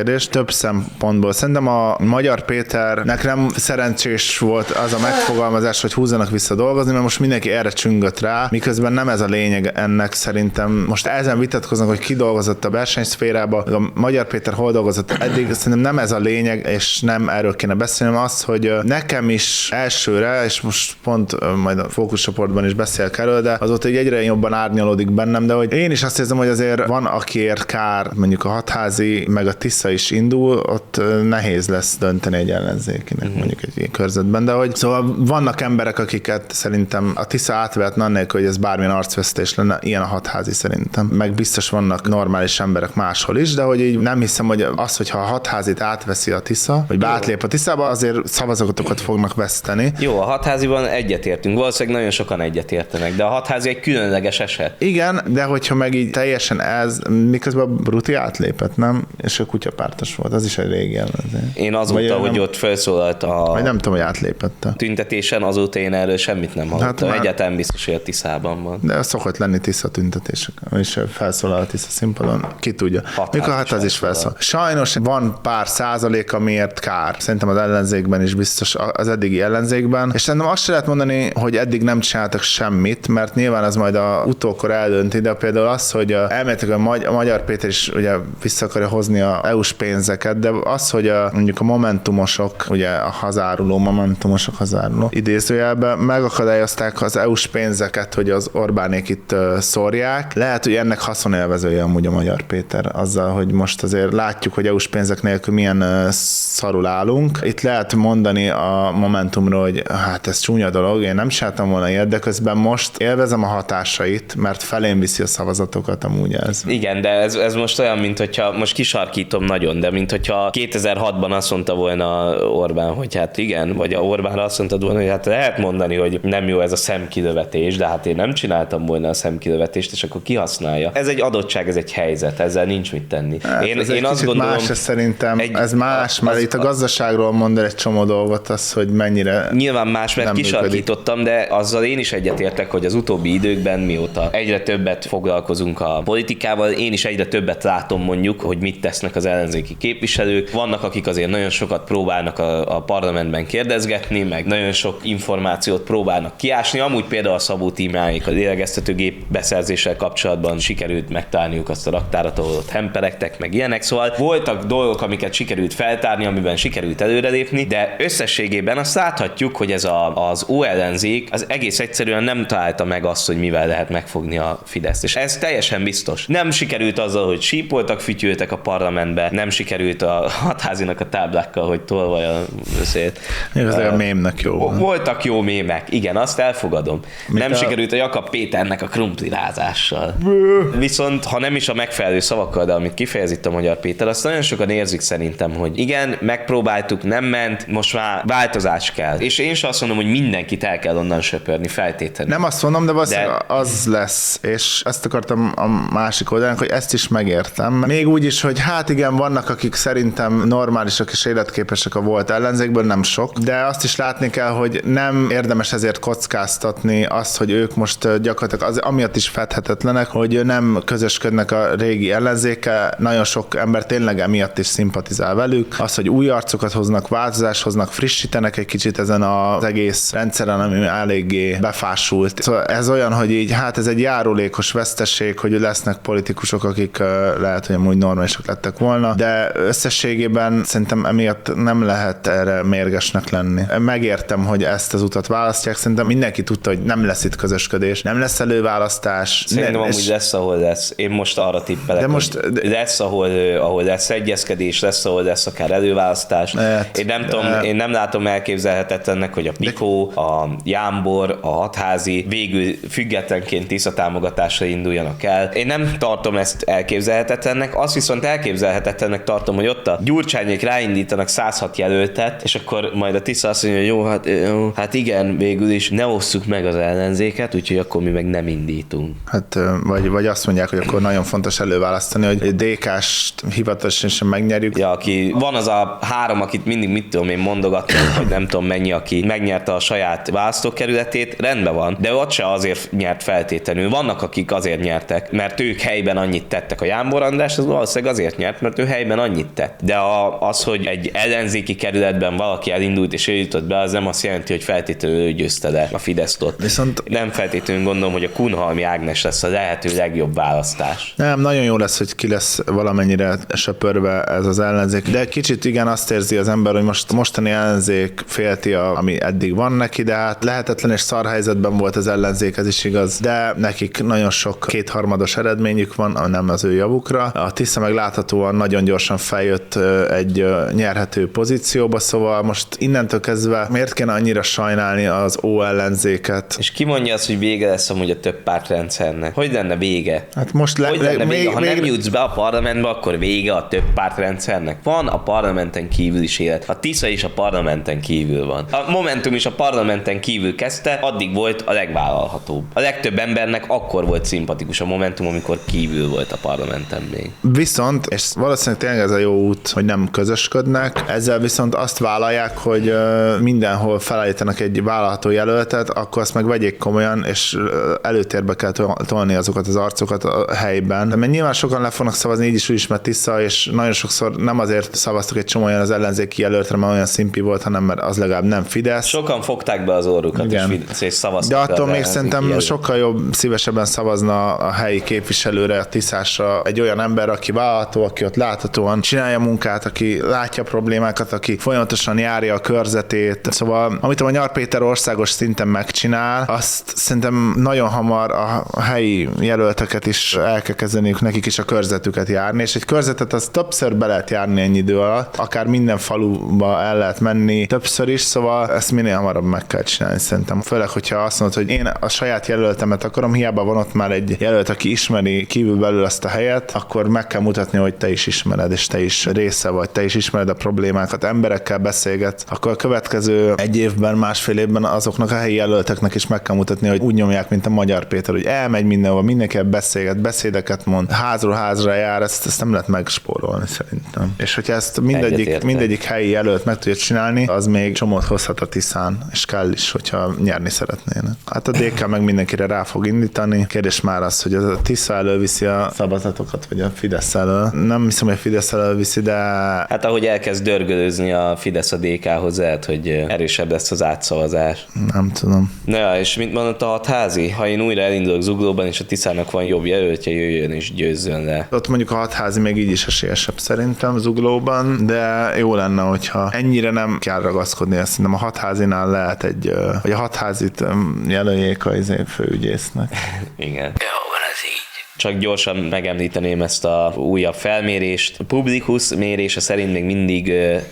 kérdés. Több szempontból. Szerintem a Magyar Péternek nem szerencsés volt az a megfogalmazás, hogy húzzanak vissza dolgozni, mert most mindenki erre csüngött rá, miközben nem ez a lényeg ennek szerintem. Most ezen vitatkoznak, hogy ki dolgozott a versenyszférába, a Magyar Péter hol dolgozott eddig, szerintem nem ez a lényeg, és nem erről kéne beszélnem, az, hogy nekem is elsőre, és most pont majd a fókuszcsoportban is beszélek erről, de azóta így egyre jobban árnyalódik bennem, de hogy én is azt érzem, hogy azért van, akiért kár, mondjuk a Hatházi, meg a Tisza is indul, ott nehéz lesz dönteni egy ellenzékinek, mm-hmm. mondjuk egy ilyen körzetben, de hogy szóval vannak emberek, akiket szerintem a Tisza átvehetne annélkül, hogy ez bármilyen arcvesztés lenne, ilyen a Hatházi szerintem. Meg biztos vannak normális emberek máshol is, de hogy így nem hiszem, hogy az, hogyha a Hatházit átveszi a Tisza, vagy átlép a Tiszába, azért szavazatokat fognak veszteni. Jó, a Hatháziban egyetértünk, valószínűleg nagyon sokan egyetértenek, de a Hatházi egy különleges eset. Igen, de hogyha meg így teljesen ez, miközben a Bruti átlépett, nem? És a kutyapártos volt, az is egy régi ellenzék. Én azóta, hogy nem, ott felszólalt a... Vagy nem tudom, hogy átlépette. Tüntetésen, azóta én erről semmit nem hallottam. Hát egyáltalán biztos, hogy a Tiszában van. De szokott lenni Tisza tüntetések, és felszólal a Tisza színpadon, ki tudja. Mikor hát az is felszólal. Sajnos van pár százalék, amiért kár. Szerintem az ellenzékben is biztos, az eddigi ellenzékben. És szerintem azt se lehet mondani, hogy eddig nem csináltak semmit, mert nyilván az majd a utókor eldönti, de például az, hogy elméletileg a Magyar Péter is ugye vissza akarja hozni a é u-s pénzeket, de az, hogy a, mondjuk a momentumosok, ugye a hazáruló momentumosok hazáruló idézőjelben megakadályozták az é u-s pénzeket, hogy az Orbánék itt szórják. Lehet, hogy ennek haszonélvezője amúgy a Magyar Péter azzal, hogy most azért látjuk, hogy é u-s pénzek nélkül milyen szarul állunk. Itt lehet mondani a Momentumról, hogy hát ez csúnya dolog, én nem csináltam volna ilyet, de közben most élvezem a hatásait, mert felém viszi a szavazatokat amúgy ez. Igen, de ez, ez most olyan, mint hogyha, most kisarkítom nagyon, de mint hogyha kétezer-hatban azt mondta volna Orbán, hogy hát igen, vagy a Orbánra azt mondtad volna, hogy hát lehet mondani, hogy nem jó ez a szemkilövetés, de hát én nem csináltam volna a szemkilövetést, és akkor kihasználja. Ez egy adottság, ez egy helyzet, ezzel nincs mit tenni. Hát, én ez én azt gondolom, más, ez szerintem, egy, ez más, mert az, itt a gazdaságról mond el egy csomó dolgot, az, hogy mennyire nyilván más, mert kisarkítottam, de azzal én is egyetértek, hogy az utóbbi időkben, mióta egyre többet foglalkozunk a politikával, én is egyre többet látom mondjuk, hogy mit tesznek az ellenzéki képviselők. Vannak, akik azért nagyon sokat próbálnak a, a parlamentben kérdezgetni, meg nagyon sok információt próbálnak kiásni. Amúgy például a Szabó Tímráék a lélegeztetőgép beszerzéssel kapcsolatban sikerült megtalálniuk azt a raktárat, ahol ott hemperegtek, meg ilyenek. Szóval voltak dolgok, amiket sikerült feltárni, amiben sikerült előrelépni, de összességében azt láthatjuk, hogy ez a, az ó-ellenzék az egész egyszerűen nem találta meg azt, hogy mivel lehet megfogni a Fideszt. És ez teljesen biztos. Nem sikerült azzal, hogy sípoltak, fütyültek a parlamentbe, nem sikerült a Hatházinak a táblákkal, hogy tolvaj beszélt. Ez uh, a mémnek jó. Voltak jó mémek, igen, azt elfogadom. Mit nem a... sikerült a Jakab Péternek a krumplirázással. Viszont, ha nem is a megfelelő szavakkal, de amit kifejez itt a Magyar Péter, azt nagyon sokan érzik szerintem, hogy igen, megpróbáltuk, nem ment, most már változás kell. És én sem azt mondom, hogy mindenkit el kell onnan söpörni, feltétlenül. Nem azt mondom, de, de az lesz, és ezt akartam a másik oldalán, hogy ezt is megértem. Még úgy is, hogy hát igen, vannak, akik szerintem normálisak és életképesek a volt ellenzékből, nem sok, de azt is látni kell, hogy nem érdemes ezért kockáztatni azt, hogy ők most gyakorlatilag az, amiatt is fedhetetlenek, hogy nem közösködnek a régi ellenzékkel, nagyon sok ember tényleg emiatt is szimpatizál velük. Az, hogy új arcokat hoznak, változást hoznak, frissítenek egy kicsit ezen az egész rendszeren, ami eléggé befásult. Szóval ez olyan, hogy így, hát ez egy járulékos veszteség, hogy lesznek politikusok, akik lehet, hogy amúgy normálisak lettek volna, de összességében szerintem emiatt nem lehet erre mérgesnek lenni. Megértem, hogy ezt az utat választják, szerintem mindenki tudta, hogy nem lesz itt közösködés, nem lesz előválasztás. Szerintem amúgy és... lesz, ahol lesz. Én most arra tippelek, de most... hogy lesz, ahol, ahol lesz egyezkedés, lesz, ahol lesz akár előválasztás. Hát, én nem de... tudom, én nem látom elképzelhetetlennek, hogy a Pikó, de... a Jámbor, a Hatházi végül függetlenként Tisza támogatásra induljanak el. Én nem tartom ezt elképzelhetetlennek, azt viszont elképzelhetetlennek tartom, hogy ott a Gyurcsányék ráindítanak száz hat jelöltet, és akkor majd a Tisza azt mondja, hogy jó, hát, jó, hát igen, végül is ne osszuk meg az ellenzéket, úgyhogy akkor mi meg nem indítunk. Hát, vagy, vagy azt mondják, hogy akkor nagyon fontos előválasztani, hogy dé ká-st hivatalosan sem megnyerjük. Ja, aki van az a három, akit mindig mit tudom én mondogatom, hogy nem tudom mennyi, aki megnyerte a saját választókerületét, rendben van, de ott se azért nyert feltétlenül. Vannak, akik azért nyertek, mert ők helyben annyit tettek. A Jámbor András az valószínűleg azért nyert, mert ő helyben annyit tett. De a, az, hogy egy ellenzéki kerületben valaki elindult és ő jutott be, az nem azt jelenti, hogy feltétlenül ő győzte le a Fideszt ott. Viszont nem feltétlenül gondolom, hogy a Kunhalmi Ágnes lesz a lehető legjobb választás. Nem, nagyon jó lesz, hogy ki lesz valamennyire söpörve ez az ellenzék, de kicsit igen azt érzi az ember, hogy most mostani ellenzék félti, a, ami eddig van neki, de hát lehetetlen és szar helyzetben volt az ellenzék, ez is igaz, de nekik nagyon sok kétharmados eredményük van, nem az ő javukra. A Tisza meg láthatóan nagyon gyorsan feljött egy nyerhető pozícióba, szóval most innentől kezdve miért kéne annyira sajnálni az ó ellenzéket? És ki mondja azt, hogy vége lesz amúgy a több pártrendszernek? Hogy lenne vége? Hát most le, hogy lenne le, vége? még, Ha még... nem jutsz be a parlamentbe, akkor vége a több pártrendszernek. Van a parlamenten kívül is élet. A Tisza is a parlamenten kívül van. A Momentum is a parlamenten kívül kezdte, addig volt a legvállalhatóbb. A legtöbb embernek akkor volt szimpatikus a Momentum, amikor kívül volt a parlamenten még. Viszont, és valószínűleg tényleg ez a jó út, hogy nem közösködnek, ezzel viszont azt vállalják, hogy mindenhol felállítanak egy vállalható jelöltet, akkor azt meg vegyék komolyan, és előtérbe kell tolni azokat az arcokat a helyben. Mert nyilván sokan le fognak szavazni, így is úgy is, mert Tisza, és nagyon sokszor nem azért szavaztak egy csomó olyan az ellenzéki jelöltre, mert olyan szimpi volt, hanem mert az legalább nem Fidesz. Sokan fogták be az orrukat, és, Fidesz, és szavaztak. De attól még szerintem jelölt. Sokkal jobb, szívesebben szavazna a helyi képviselőre, a Tiszásra egy olyan ember, aki vállalható, aki ott láthatóan csinálja munkát, aki látja a problémákat, aki folyamatosan járja a körzetét. Szóval, amit a Magyar Péter országos szinten megcsinál, azt szerintem nagyon hamar a helyi jelölteket is el kell kezdeniük nekik is a körzetüket járni, és egy körzetet az többször be lehet járni ennyi idő alatt, akár minden faluba el lehet menni többször is, szóval ezt minél hamarabb meg kell csinálni szerintem. Főleg, hogyha azt mondod, hogy én a saját jelöltemet akarom, hiába van ott már egy jelölt, aki ismeri kívülbelül azt a helyet, akkor meg kell mutatni, hogy te is ismered, és te is része vagy, te is ismered a problémákat, emberekkel beszélgetsz, akkor a következő egy évben, másfél évben azoknak a helyi jelölteknek is meg kell mutatni, hogy úgy nyomják, mint a Magyar Péter, hogy elmegy mindenhol, mindenkivel beszélget, beszédeket mond, házról házra jár, ezt, ezt nem lehet megspórolni szerintem. És hogyha ezt mindegyik, mindegyik helyi jelölt meg tudja csinálni, az még csomót hozhat a Tiszán, és kell is, hogyha nyerni szeretnének. Hát a dé ká meg mindenkire rá fog indítani. Kérdés már az, hogy a Tisza előviszi a szavazatokat, vagy a Fidesz elő. Nem hiszem, hogy a Fidesz előviszi, de... Hát ahogy elkezd dörgölőzni a Fidesz a dé kához, lehet, hogy erősebb lesz az átszavazás. Nem tudom. Na ja, és mit mondott a hatházi? Ha én újra elindulok Zuglóban, és a Tiszának van jobb jelöltje, jöjjön és győzzön le. Ott mondjuk a hatházi még így is esélyesebb szerintem Zuglóban, de jó lenne, hogyha ennyire nem kell ragaszkodni. Ezt szerintem a hatházinál lehet egy, hogy a hatházit jelöljék a főügyésznek. Igen. Jó van ez így. Csak gyorsan megemlíteném ezt a újabb felmérést. A Publikus mérése szerint még mindig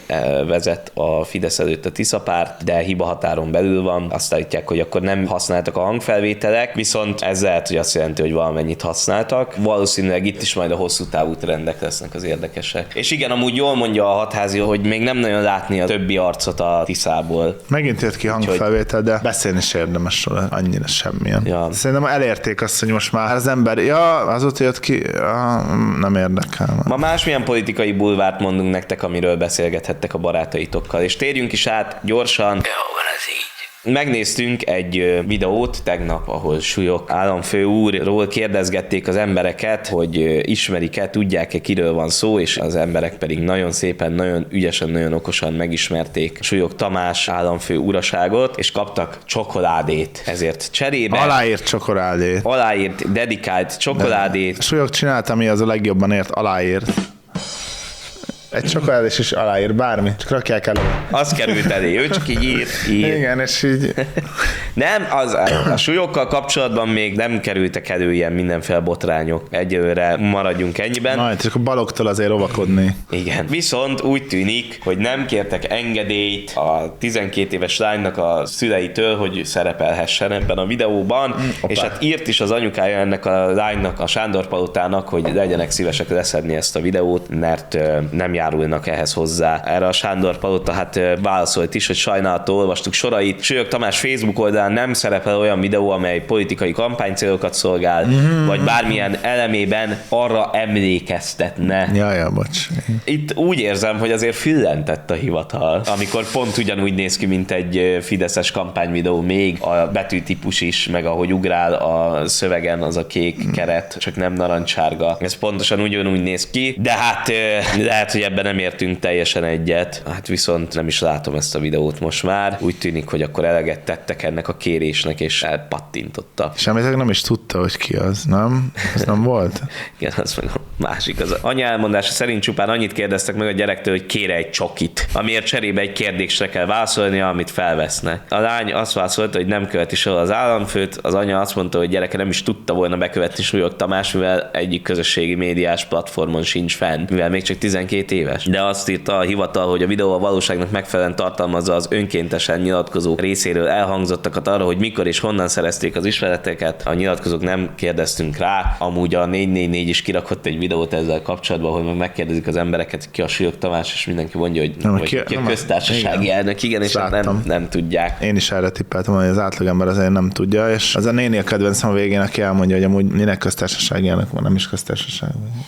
vezet a Fidesz előtt a Tisza párt, de hiba határon belül van. Azt állítják, hogy akkor nem használtak a hangfelvételek, viszont ez lehet, hogy azt jelenti, hogy valamennyit használtak. Valószínűleg itt is majd a hosszú távú trendek lesznek az érdekesek. És igen, amúgy jól mondja a hatházi, hogy még nem nagyon látni a többi arcot a Tiszából. Megint jött ki hangfelvétel, de beszélni is érdemes róla, annyira semmilyen. Ja. Szerintem elérték azt, hogy most már az ember, ja, azóta jött ki, ja, nem érdekel. Ma másmilyen politikai bulvárt mondunk nektek, amiről beszélgethettek a barátaitokkal, és térjünk is át gyorsan. Jó van ez így. Megnéztünk egy videót tegnap, ahol Súlyog államfő úrról kérdezgették az embereket, hogy ismerik-e, tudják-e, kiről van szó, és az emberek pedig nagyon szépen, nagyon ügyesen, nagyon okosan megismerték Súlyog Tamás államfő uraságot, és kaptak csokoládét. Ezért cserébe... Aláírt csokoládét. Aláírt, dedikált csokoládét. Súlyog csinálta, ami az a legjobban ért, aláírt. Egy csokoládés is aláír, bármi, csak rakják elő. Az került elé, ő csak így ír, ír. Igen, és így... Nem, az, a Súlyoggal kapcsolatban még nem kerültek elő ilyen mindenféle botrányok. Egyelőre maradjunk ennyiben. Majd, csak a Balogtól azért óvakodni. Igen. Viszont úgy tűnik, hogy nem kértek engedélyt a tizenkét éves lánynak a szüleitől, hogy szerepelhessen ebben a videóban, mm, és hát írt is az anyukája ennek a lánynak, a Sándor Palotának, hogy legyenek szívesek leszedni ezt a videót, mert nem jár járulnak ehhez hozzá. Erre a Sándor Palota hát válaszolt is, hogy sajnálattal olvastuk sorait. Súlyog Tamás Facebook oldalán nem szerepel olyan videó, amely politikai kampánycélokat szolgál, mm-hmm. vagy bármilyen elemében arra emlékeztetne. Jaj, bocs. Itt úgy érzem, hogy azért füllentett a hivatal, amikor pont ugyanúgy néz ki, mint egy fideszes kampányvideó, még a betűtípus is, meg ahogy ugrál a szövegen az a kék keret, csak nem narancssárga. Ez pontosan ugyanúgy néz ki, de hát lehet, hogy ebben nem értünk teljesen egyet. Hát viszont nem is látom ezt a videót most már. Úgy tűnik, hogy akkor eleget tettek ennek a kérésnek, és elpattintotta. Semmit nem is tudta, hogy ki az, nem? Ez nem volt? Igen, az meg a másik. Az anya elmondása szerint csupán annyit kérdeztek meg a gyerektől, hogy kére egy csokit, amiért cserébe egy kérdésre kell válaszolnia, amit felvesznek. A lány azt válaszolta, hogy nem követi soha az államfőt, az anya azt mondta, hogy gyereke nem is tudta volna bekövetni Súlyog Tamás, mivel egyik közösségi médiás platformon sincs fenn, mivel még csak tizenkét éves. De azt írta a hivatal, hogy a videó a valóságnak megfelelően tartalmazza az önkéntesen nyilatkozók részéről elhangzottakat arra, hogy mikor és honnan szerezték az ismereteket. A nyilatkozók nem kérdeztünk rá, amúgy a négy négy négy is kirakott egy videót ezzel kapcsolatban, hogy meg megkérdezik az embereket, ki a Súlyog Tamás, és mindenki mondja, hogy, nem, hogy ki, ki a köztársasági igen. elnök, igen, és nem, nem tudják. Én is erre tippeltem, hogy az átlagember azért nem tudja, és az a néni a kedvencem a végén, aki elmondja, hogy amúgy minek köztársasági elnök van, nem is köztársaság.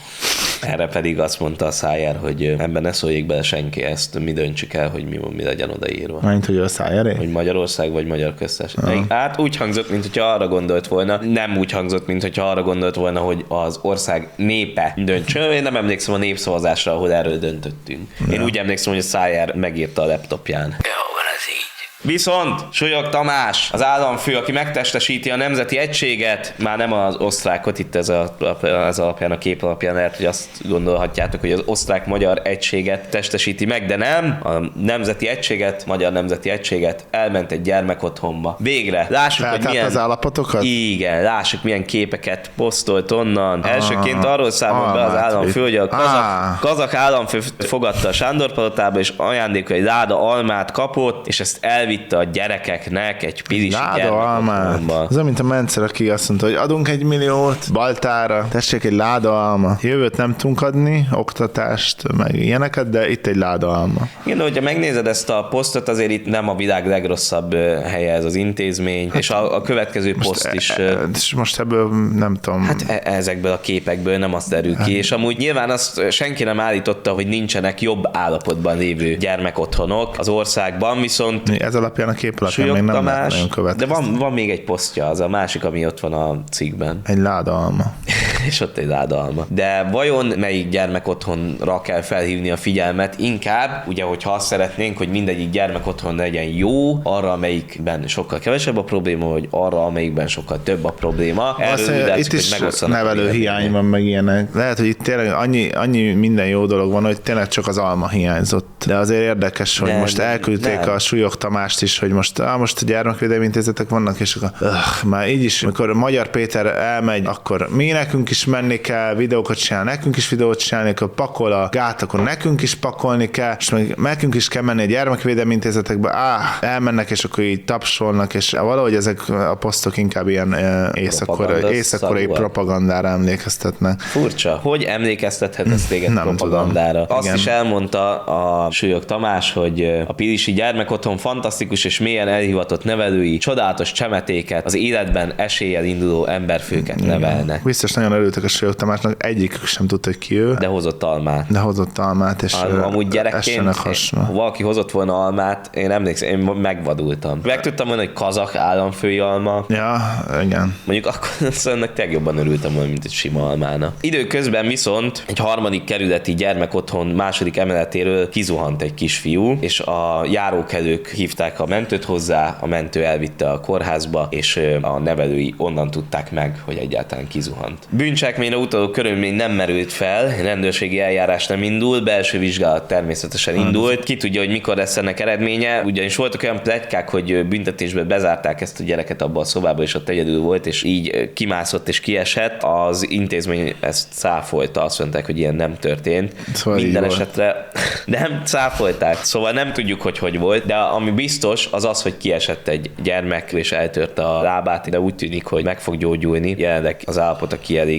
Erre pedig azt mondta a Szájer, hogy ebben ne szóljék bele senki, ezt mi döntsük el, hogy mi, mi legyen odaírva. Mint hogy a Szájeré? Hogy Magyarország vagy Magyar Köztársaság. Ah. Hát úgy hangzott, mint hogyha arra gondolt volna, nem úgy hangzott, mint hogyha arra gondolt volna, hogy az ország népe döntsön. Én nem emlékszem a népszavazásra, ahol erről döntöttünk. Ja. Én úgy emlékszem, hogy a Szájer megírta a laptopján. Jó, van ez így. Viszont Súlyog Tamás, az államfő, aki megtestesíti a nemzeti egységet, már nem az osztrákot, itt ez, a, ez alapján, a kép alapján lehet, hogy azt gondolhatjátok, hogy az osztrák-magyar egységet testesíti meg, de nem. A nemzeti egységet, magyar nemzeti egységet elment egy gyermekotthonba. Végre, lássuk, hogy milyen... az állapotokat? Igen, lássuk, milyen képeket posztolt onnan. Ah, Elsőként arról számolt be az államfő, hogy a kazak, ah. kazak államfő fogadta a Sándor Palotába, és ajándékul egy láda almát kapott, és ezt elvitte a gyerekeknek egy pilisi gyermekotthonba. Az, mint a Mencer, aki azt mondta, hogy adunk egy milliót Baltára, tessék egy láda alma. Jövőt nem tudunk adni, oktatást, meg ilyeneket, de itt egy láda alma. Igen, de hogyha megnézed ezt a posztot, azért itt nem a világ legrosszabb helye ez az intézmény, hát, és a, a következő most poszt is... E, és most ebből nem tudom... Hát e, ezekből a képekből nem azt derül ki, hát. És amúgy nyilván azt senki nem állította, hogy nincsenek jobb állapotban lévő gyermekotthonok az országban, viszont... Ez alapján a kép alapján még nem Tamás, nagyon következni. De van, van még egy posztja, az a másik, ami ott van a cikkben. Egy láda alma. És ott egy láda alma. De vajon melyik gyermekotthonra kell felhívni a figyelmet? Inkább, ugye, hogyha azt szeretnénk, hogy mindegyik gyermekotthon legyen jó, arra, amelyikben sokkal kevesebb a probléma, vagy arra, amelyikben sokkal több a probléma. Erről itt is nevelő hiány van, meg ilyenek. Lehet, hogy itt tényleg annyi, annyi minden jó dolog van, hogy tényleg csak az alma hiányzott. De azért érdekes, hogy nem, most elküldték nem. a Súlyog Tamást is, hogy most, á, most a gyermekvédelmi intézetek vannak, és akkor öh, már így is, amikor Magyar Péter elmegy, akkor mi nekünk is menni kell, videókat csinálni, nekünk is videót csinálni, akkor pakol a gát, akkor nekünk is pakolni kell, és meg nekünk is kell menni a gyermekvédelmi intézetekbe, á, elmennek, és akkor így tapsolnak, és valahogy ezek a posztok inkább ilyen észak-koreai észak propagandára emlékeztetnek. Furcsa. Hogy emlékeztethet ez téged nem propagandára? Tudom. Azt igen. is elmondta a Súlyog Tamás, hogy a pilisi gyermekotthon fantasztikus és mélyen elhivatott nevelői csodálatos csemetéket, az életben eséllyel induló emberfőket igen. nevelnek. Biztos nagyon örültek a Súlyog Tamásnak, egyikük sem tudta, hogy ki ő. De hozott almát. De hozott almát, és Am, amúgy gyerekként, ha valaki hozott volna almát, én emlékszem, én megvadultam. Meg tudtam mondani, hogy kazak államfői alma. Ja, igen. Mondjuk akkor szóval tényleg jobban örültem volna, mint egy sima almána. Időközben viszont egy harmadik kerületi gyermekotthon második emeletéről kizuhant egy kisfiú, és a járókelők hívták a mentőt hozzá, a mentő elvitte a kórházba, és a nevelői onnan tudták meg, hogy egyáltalán kizuhant. Bűncselekményre utaló körülmény nem merült fel, rendőrségi eljárás nem indul, belső vizsgálat természetesen indult. Ki tudja, hogy mikor lesz ennek eredménye, ugyanis voltak olyan pletykák, hogy büntetésbe bezárták ezt a gyereket abba a szobába, és ott egyedül volt, és így kimászott és kiesett. Az intézmény ezt cáfolta, azt mondták, hogy ilyen nem történt. Szóval minden esetre nem cáfolták, szóval nem tudjuk, hogy hogy volt, de ami biztos, az az, hogy kiesett egy gyermek, és eltörte a lábát, de úgy tűnik, hogy meg fog gyógyulni. Jelenleg az állapota kielégítő.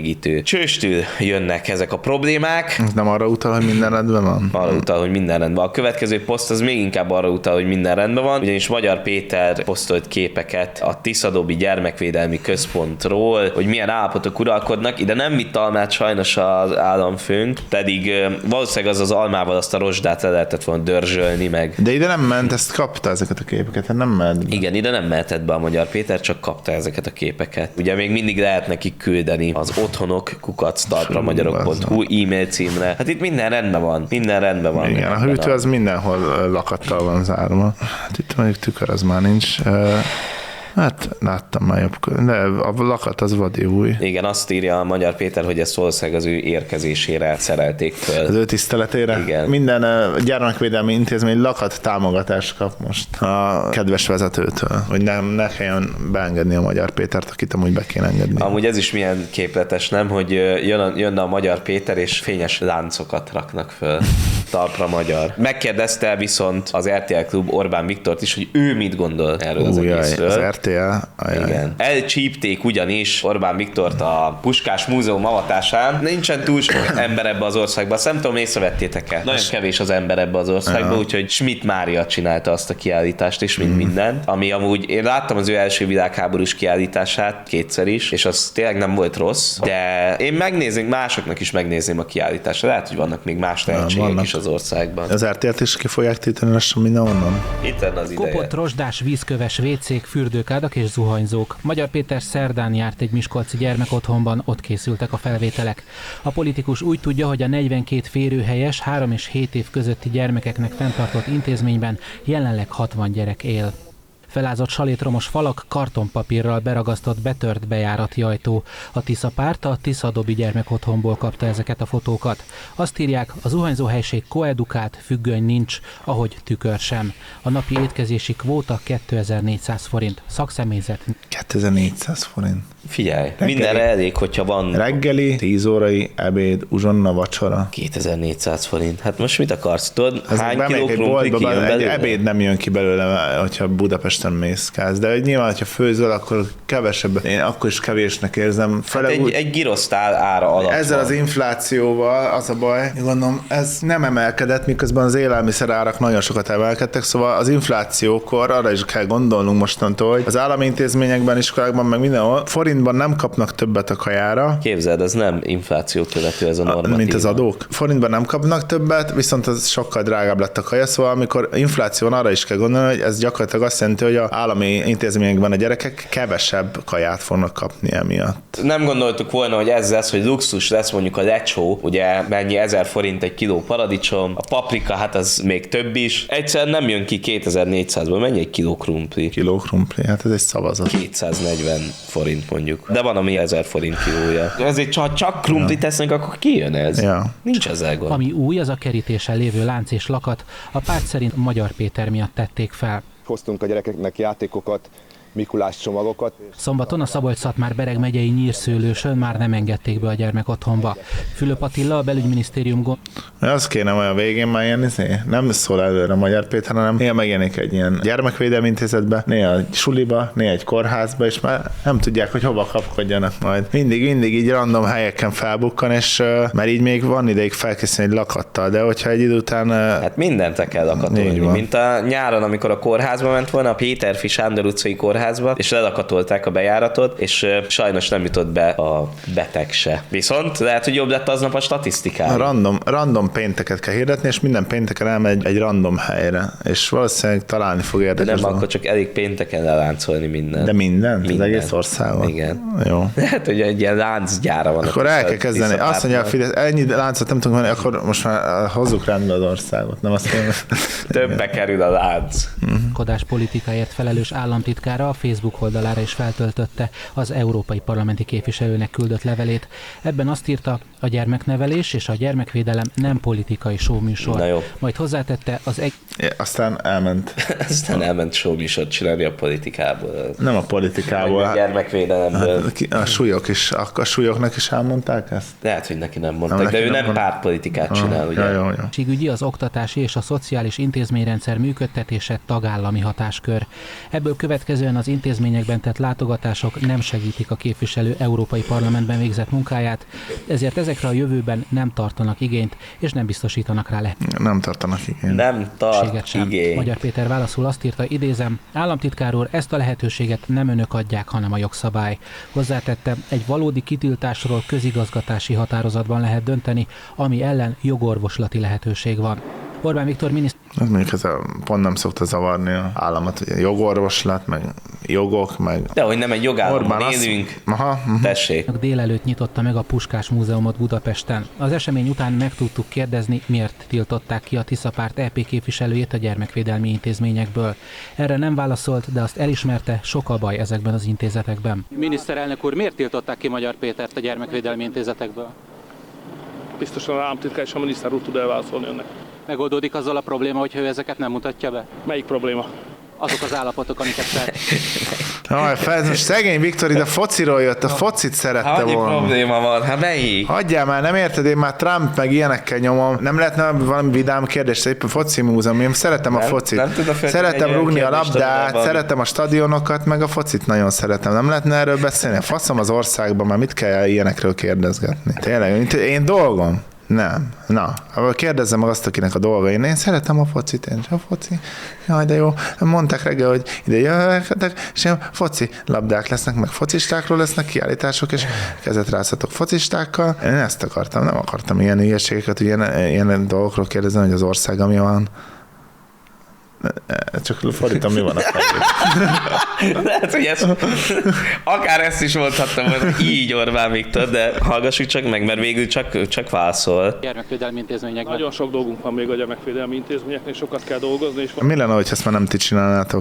kielégítő. Csőstül jönnek ezek a problémák. Ez nem arra utal, hogy minden rendben van? Arra utal, hogy minden rendben van. A következő poszt az még inkább arra utal, hogy minden rendben van, ugyanis Magyar Péter posztolt képeket a Tiszadobi Gyermekvédelmi Központról, hogy milyen állapotok uralkodnak. Ide nem vitt almát sajnos az államfőnk, pedig valószínűleg az az almával azt a rozsdát le lehetett volna dörzsölni meg. De ide nem ment, ezt kapta ezeket a képeket, nem ment be. Igen, ide nem mehetett be a Magyar Péter, csak kapta ezeket a képeket. Ugye még mindig lehet nekik küldeni az otthonok kukac talpra magyarok pont hu e-mail címre. Hát itt minden rendben van. Minden rendben van. Igen, a hűtő az mindenhol lakattal van zárva. Hát itt mondjuk tükör az már nincs. Hát láttam már jobb, de a lakat az vadi új. Igen, azt írja a Magyar Péter, hogy ezt valószínűleg az ő érkezésére szerelték föl. Az ő tiszteletére? Igen. Minden gyermekvédelmi intézmény lakat támogatást kap most a kedves vezetőtől, hogy nem, ne kelljen beengedni a Magyar Pétert, akit amúgy be kéne engedni. Amúgy ez is milyen képletes, nem? Hogy jön a, jönne a Magyar Péter, és fényes láncokat raknak föl. Talpra magyar. Megkérdezte viszont az er té el Klub Orbán Viktort is, hogy ő mit gondol erről az Új, egészről. Az er té el? Ajaj. Igen. Elcsípték ugyanis Orbán Viktort a Puskás Múzeum avatásán. Nincsen túl sok ember ebbe az országba. Azt nem tudom, észrevettétek-e? Nagyon kevés az ember ebbe az országba, ja. Úgyhogy Schmidt Mária csinálta azt a kiállítást, és mind mm. minden. Ami amúgy, én láttam az ő első világháborús kiállítását kétszer is, és az tényleg nem volt rossz, de én megnézném, másoknak is megnézném a kiállítást. Lehet, hogy vannak még más tehetségek ja, is az országban. Az er té el-t is ki fogják tiltani lassan mindenhonnan? Itt az ideje. Kopott, rozsdás, vízköves vécék, fürdőkádak és zuhanyzók. Magyar Péter szerdán járt egy miskolci gyermekotthonban, ott készültek a felvételek. A politikus úgy tudja, hogy a negyvenkét férőhelyes, három és hét év közötti gyermekeknek fenntartott intézményben jelenleg hatvan gyerek él. Felázott salétromos falak, kartonpapírral beragasztott betört bejárati ajtó. A Tisza párt a Tiszadobi gyermekotthonból kapta ezeket a fotókat. Azt írják, a zuhanyzóhelység koedukált, függöny nincs, ahogy tükör sem. A napi étkezési kvóta kétezer-négyszáz forint, szakszemélyzet. kétezer-négyszáz forint. Figyelj, reggeli, mindenre elég, hogyha van... Reggeli, tíz órai, ebéd, uzsonna, vacsora. kétezer-négyszáz forint. Hát most mit akarsz? Tudod, ez hány kiló krumpli kijön belőle? Egy ebéd nem jön ki belőle, hogyha Budapesten mészkálsz, de nyilván, hogyha főzöl, akkor kevesebb. Én akkor is kevésnek érzem. Hát egy, úgy, egy girosztál ára alatt. Ezzel van. Az inflációval az a baj, gondolom, ez nem emelkedett, miközben az élelmiszer árak nagyon sokat emelkedtek, szóval az inflációkor arra is kell gondolnunk mostantól, hogy az állami intézményekben, iskolákban, meg mindenhol forintban nem kapnak többet a kajára. Képzeld, ez nem infláció követő ez a normatív. Mint az adók. Forintban nem kapnak többet, viszont az sokkal drágább lett a kaja, szóval amikor infláció van, arra is kell gondolni, hogy ez gyakorlatilag azt jelenti, hogy az állami intézményekben a gyerekek kevesebb kaját fognak kapni emiatt. Nem gondoltuk volna, hogy ez lesz, hogy luxus lesz mondjuk a lecsó, ugye mennyi ezer forint egy kiló paradicsom, a paprika, hát az még több is. Egyszerűen nem jön ki kétezer-négyszázból, mennyi egy kiló krumpli? Kiló krumpli, hát ez egy szavazat. kétszáznegyven forint mondjuk. De van, ami ezer forint kilója. Ezért ha csak krumplit ja. tesznek, akkor ki jön ez? Ja. Nincs ezzel gond. Ami új, az a kerítésen lévő lánc és lakat. A párt szerint Magyar Péter miatt tették fel. Hoztunk a gyerekeknek játékokat, Mikulás csomagokat. Szombaton a Szabolcs-Szatmár-Bereg megyei Nyírszőlősön már nem engedték be a gyermekotthonba. Fülöp Attila, a belügyminisztérium gond... Az kéne olyan végén már ilyen, nem szól előre a Magyar Péter, hanem néha megjelenik egy ilyen gyermekvédelmi intézetbe, néha egy suliba, néha egy kórházba, és már nem tudják, hogy hova kapkodjanak majd. Mindig, mindig így random helyeken felbukkan, és mert így még van ideig felkészülni egy lakattal, de hogyha egy idő után... Hát mindent kell lakatolni, mint a nyáron, amikor a kórházba ment volna, a Péterfi Sándor utcai kórház, és lelakatolták a bejáratot, és sajnos nem jutott be a beteg se. Viszont lehet, hogy jobb lett aznap a statisztikára. Random, random pénteket kell hirdetni, és minden pénteken elmegy egy random helyre, és valószínűleg találni fog érdekes. De nem, akkor csak elég pénteken leláncolni minden. De minden? minden. Az egész országon? Igen. Jó. Lehet, hogy egy ilyen láncgyára van. Akkor el kell kezdeni. Azt mondja, a Fidesz, ennyi láncot nem tudunk venni, akkor most már hozzuk rendbe az országot. Nem azt mondja. Többe kerül a lánc. Kodás politikáért felelős államtitkára a Facebook oldalára is feltöltötte az európai parlamenti képviselőnek küldött levelét. Ebben azt írta, a gyermeknevelés és a gyermekvédelem nem politikai showműsor. Majd hozzátette az egy... É, aztán elment. Aztán elment showműsort csinálni a politikából. Nem a politikából. A gyermekvédelemből. Hát, a súlyok is, a súlyoknak is elmondták ezt? Lehet, hogy neki nem mondták, nem, de ő nem mond... pártpolitikát csinál, ah, ugye? Ja, jó, jó. Az oktatási és a szociális intézményrendszer működtetése tagállami hatáskör. Ebből következően az intézményekben tett látogatások nem segítik a képviselő Európai Parlamentben végzett munkáját, ezért ezekre a jövőben nem tartanak igényt, és nem biztosítanak rá lehetőséget. Nem tartanak igényt. Nem tart igényt. Magyar Péter válaszul azt írta, idézem, államtitkár úr, ezt a lehetőséget nem önök adják, hanem a jogszabály. Hozzátette, egy valódi kitiltásról közigazgatási határozatban lehet dönteni, ami ellen jogorvoslati lehetőség van. Orbán Viktor miniszter... Ez mondjuk ez a, pont nem szokta zavarni az államot, hogy jogorvoslat, meg jogok, meg... De hogy nem egy jogállamban élünk, azt... Aha, tessék. Délelőtt nyitotta meg a Puskás Múzeumot Budapesten. Az esemény után meg tudtuk kérdezni, miért tiltották ki a Tiszapárt é pé képviselőjét a gyermekvédelmi intézményekből. Erre nem válaszolt, de azt elismerte, sok a baj ezekben az intézetekben. Miniszterelnök úr, miért tiltották ki Magyar Pétert a gyermekvédelmi intézetekből? Biztosan az államtitkár és a miniszter úr tud elválaszolni önnek. Megoldódik azzal a probléma, hogyha ő ezeket nem mutatja be? Melyik probléma? Azok az állapotok, amiket fel... Jaj, fel, most szegény Viktor ide fociról jött, a focit szerette Annyi volna. probléma van, hát melyik? Hagyjál már, nem érted, én már Trump meg ilyenekkel nyomom. Nem lehetne valami vidám kérdés, éppen foci múzeum, én szeretem a Nem- focit. nem tud a föltenni Szeretem egy olyan rúgni a kérdést, labdát, amivel van. szeretem a stadionokat, meg a focit nagyon szeretem. Nem lehetne erről beszélni? Faszom az országban, már mit kell ilyenekről kérdezgetni? Tényleg, mint én dolgom. Nem. Na, kérdezzem meg azt, akinek a dolga. Én, én szeretem a focit, én a foci. Jaj, de jó. Mondták reggel, hogy ide jöhetek, és ilyen foci labdák lesznek, meg focistákról lesznek kiállítások, és kezet rázhatok focistákkal. Én ezt akartam, nem akartam ilyen hülyeségeket, ilyen, ilyen dolgokról kérdezni, hogy az ország, ami van. Csak fordítom, mi van a fejében. Lehet, hogy ez, akár ezt is mondhattam, hogy így Orbán Viktor, de hallgassuk csak meg, mert végül csak, csak válaszol. Gyermekvédelmi intézményekben. Nagyon sok dolgunk van még a gyermekvédelmi intézményeknél, sokat kell dolgozni. És Mi lenne, hogy ezt már nem ti csinálnátok?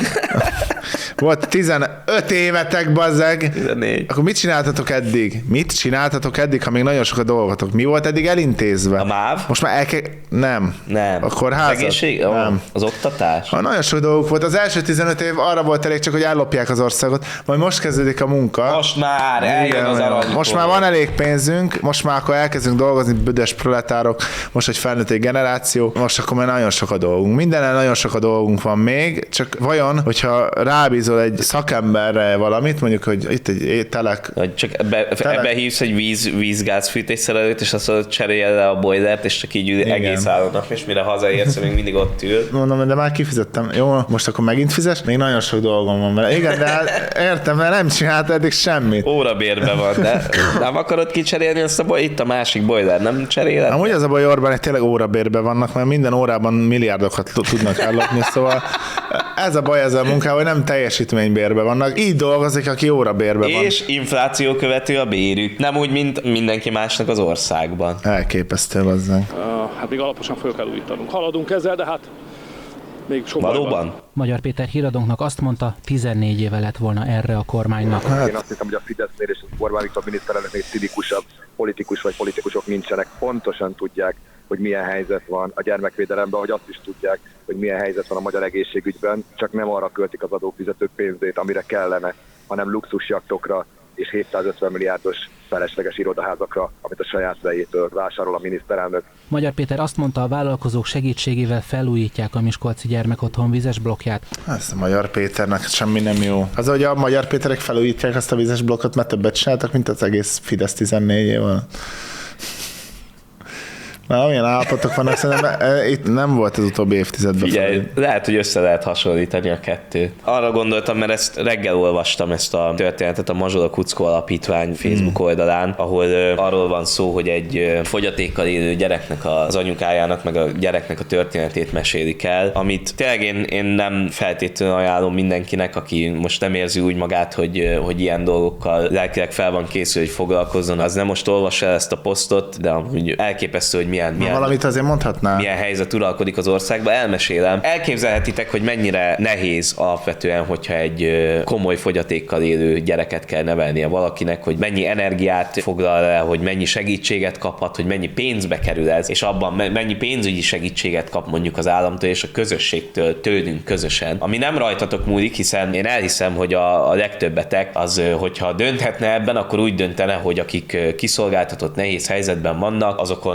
Volt tizenöt évetek, bazzeg. tizennégy. Akkor mit csináltatok eddig? Mit csináltatok eddig, ha még nagyon sok a dolgotok? Mi volt eddig elintézve? A MÁV? Most már el kell... Nem. Nem. A kórházat? Az egészség? Nem. Az oktatás? Ha nagyon sok dolgok volt. Az első tizenöt év arra volt elég csak, hogy ellopják az országot, majd most kezdődik a munka. Most már eljön az aranykor. Most már van elég pénzünk, most már akkor elkezdünk dolgozni, büdös proletárok, most, hogy felnőtt egy generáció, most akkor már nagyon sok a dolgunk. Mindennel nagyon sok a dolgunk van még, csak vajon, hogyha rábízol egy szakemberre valamit, mondjuk, hogy itt egy telek... Hogy csak ebbe, ebbe hívsz egy víz, vízgázfűtésszerelőt, és azt mondod, cserélje le a boilert, és csak így ül egész állónap, és mire hazaérsz, még mindig ott ül. Mondom, de már kifizettem. Jó, most akkor megint fizes? Még nagyon sok dolgom van vele. Igen, de hát értem, mert nem csinált eddig semmit. Órabérben van, de nem akarod kicserélni azt a baj? Itt a másik boiler, nem cseréled? Amúgy az a baj, Orbán, hogy tényleg órabérben vannak, mert minden órában milliárdokat tudnak ellopni, szóval ez a baj ezzel a munkával, hogy nem teljesítménybérben vannak. Így dolgozik, aki órabérben van. És infláció követő a bérük. Nem úgy, mint mindenki másnak az országban. Elképesztő azzal. Uh, hát még alaposan föl kell újítanunk. Haladunk ezzel, de hát még sok Valóban? Magyar Péter híradónknak azt mondta, tizennégy éve lett volna erre a kormánynak. Hát. Én azt hiszem, hogy a Fidesznél és a Orbán Viktor miniszterelnöknél cinikusabb politikus vagy politikusok nincsenek. Pontosan tudják, hogy milyen helyzet van a gyermekvédelemben, hogy azt is tudják, hogy milyen helyzet van a magyar egészségügyben, csak nem arra költik az adófizetők pénzét, amire kellene, hanem luxusjaktokra és hétszázötven milliárdos felesleges irodaházakra, amit a saját fejétől vásárol a miniszterelnök. Magyar Péter azt mondta, a vállalkozók segítségével felújítják a Miskolci gyermekotthon vizes blokkját. Ez a Magyar Péternek semmi nem jó. Az, hogy a Magyar Péterek felújítják azt a vizes blokkot, mert többet csináltak, mint az egész Fidesz tizennégy év alatt. Már amilyen állapotok vannak, szerintem itt nem volt az utóbbi évtizedben. Figyelj, felül. lehet, hogy össze lehet hasonlítani a kettőt. Arra gondoltam, mert ezt reggel olvastam ezt a történetet a Mazsola Kuckó Alapítvány Facebook oldalán, ahol uh, arról van szó, hogy egy uh, fogyatékkal élő gyereknek az anyukájának, meg a gyereknek a történetét mesélik el, amit tényleg én, én nem feltétlenül ajánlom mindenkinek, aki most nem érzi úgy magát, hogy, uh, hogy ilyen dolgokkal lelkileg fel van készül, hogy foglalkozzon. Az nem most olvassa el ezt a posztot, de amúgy elképesztő, hogy milyen, milyen, valamit azért mondhatnál. Milyen helyzet uralkodik az országban, elmesélem. Elképzelhetitek, hogy mennyire nehéz alapvetően, hogyha egy komoly fogyatékkal élő gyereket kell nevelnie valakinek, hogy mennyi energiát foglal el, hogy mennyi segítséget kaphat, hogy mennyi pénzbe kerül ez, és abban mennyi pénzügyi segítséget kap mondjuk az államtól és a közösségtől, tőlünk közösen. Ami nem rajtatok múlik, hiszen én elhiszem, hogy a, a legtöbbetek az, hogyha dönthetne ebben, akkor úgy döntene, hogy akik kiszolgáltatott nehéz helyzetben vannak, azokon segít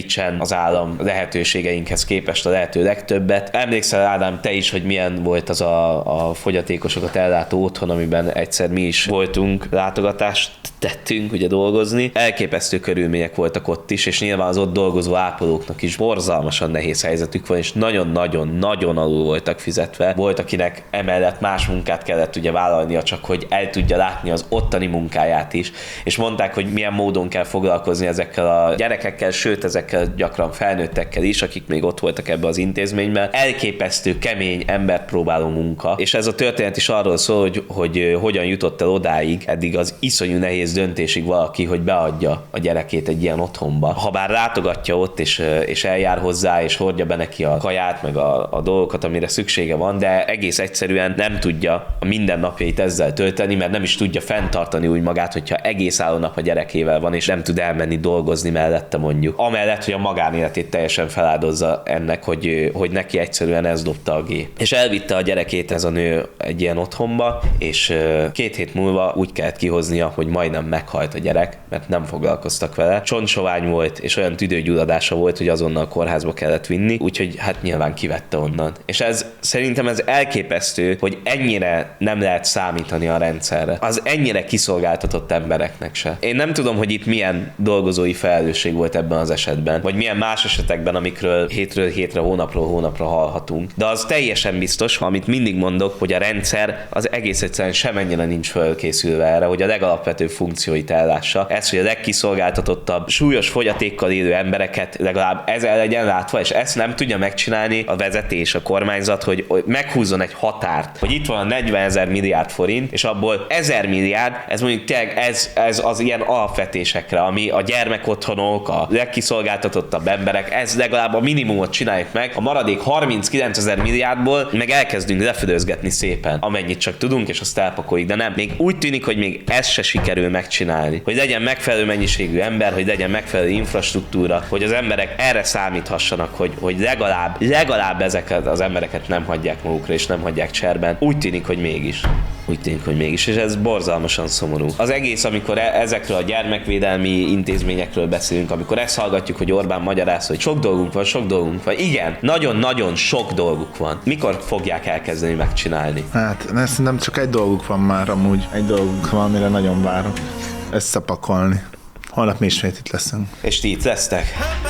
segítsen az állam lehetőségeinkhez képest a lehető legtöbbet. Emlékszel, Ádám, te is, hogy milyen volt az a, a fogyatékosokat ellátó otthon, amiben egyszer mi is voltunk, látogatást tettünk ugye dolgozni. Elképesztő körülmények voltak ott is, és nyilván az ott dolgozó ápolóknak is borzalmasan nehéz helyzetük van, és nagyon-nagyon-nagyon alul voltak fizetve. Volt, akinek emellett más munkát kellett ugye vállalnia, csak hogy el tudja látni az ottani munkáját is, és mondták, hogy milyen módon kell foglalkozni ezekkel a gyerekekkel, sőt ezekkel gyakran felnőttekkel is, akik még ott voltak ebbe az intézményben. Elképesztő, kemény, embert próbáló munka, és ez a történet is arról szól, hogy, hogy hogyan jutott el odáig, eddig az iszonyú nehéz döntésig valaki, hogy beadja a gyerekét egy ilyen otthonba. Habár látogatja ott, és, és eljár hozzá, és hordja be neki a kaját, meg a, a dolgokat, amire szüksége van, de egész egyszerűen nem tudja a mindennapjait ezzel tölteni, mert nem is tudja fenntartani úgy magát, hogyha egész álló nap a gyerekével van, és nem tud elmenni dolgozni mellette mondjuk. Amellett, hogy a magánéletét teljesen feláldozza ennek, hogy, hogy neki egyszerűen ez dobta a gép. És elvitte a gyerekét ez a nő egy ilyen otthonba, és két hét múlva úgy kellett kihoznia, hogy majdnem meghalt a gyerek, mert nem foglalkoztak vele. Csontsovány volt, és olyan tüdőgyulladása volt, hogy azonnal kórházba kellett vinni, úgyhogy hát nyilván kivette onnan. És ez szerintem ez elképesztő, hogy ennyire nem lehet számítani a rendszerre. Az ennyire kiszolgáltatott embereknek se. Én nem tudom, hogy itt milyen dolgozói felelősség volt ebben az esetben, vagy milyen más esetekben, amikről hétről hétre, hónapról hónapra hallhatunk. De az teljesen biztos, amit mindig mondok, hogy a rendszer az egész egyszerűen semennyire nincs fölkészülve erre, hogy a legalapvetőbb funkcióit ellássa. Ez, hogy a legkiszolgáltatottabb, súlyos fogyatékkal élő embereket legalább ezzel legyen látva, és ezt nem tudja megcsinálni a vezetés, a kormányzat, hogy, hogy meghúzzon egy határt, hogy itt van a negyvenezer milliárd forint, és abból ezer milliárd, ez mondjuk tényleg ez, ez az ilyen alapvetésekre, ami a gyermekotthonok, a legkiszolgáltatottabb emberek, ez legalább a minimumot csináljuk meg, a maradék harminckilencezer milliárdból meg elkezdünk lefödözgetni szépen, amennyit csak tudunk, és azt elpakoljuk, de nem. Még úgy tűnik, hogy még ez se sikerül megcsinálni. Hogy legyen megfelelő mennyiségű ember, hogy legyen megfelelő infrastruktúra, hogy az emberek erre számíthassanak, hogy, hogy legalább, legalább ezeket az embereket nem hagyják magukra, és nem hagyják cserben. Úgy tűnik, hogy mégis. Úgy tűnik, hogy mégis, és ez borzalmasan szomorú. Az egész, amikor e- ezekről a gyermekvédelmi intézményekről beszélünk, amikor ezt hallgatjuk, hogy Orbán magyaráz, hogy sok dolgunk van, sok dolgunk van. Igen, nagyon-nagyon sok dolguk van. Mikor fogják elkezdeni megcsinálni? Hát, szerintem csak egy dolguk van már amúgy. Egy dolguk van, amire nagyon várok. Összepakolni. Holnap mi ismét itt leszünk. És ti itt lesztek?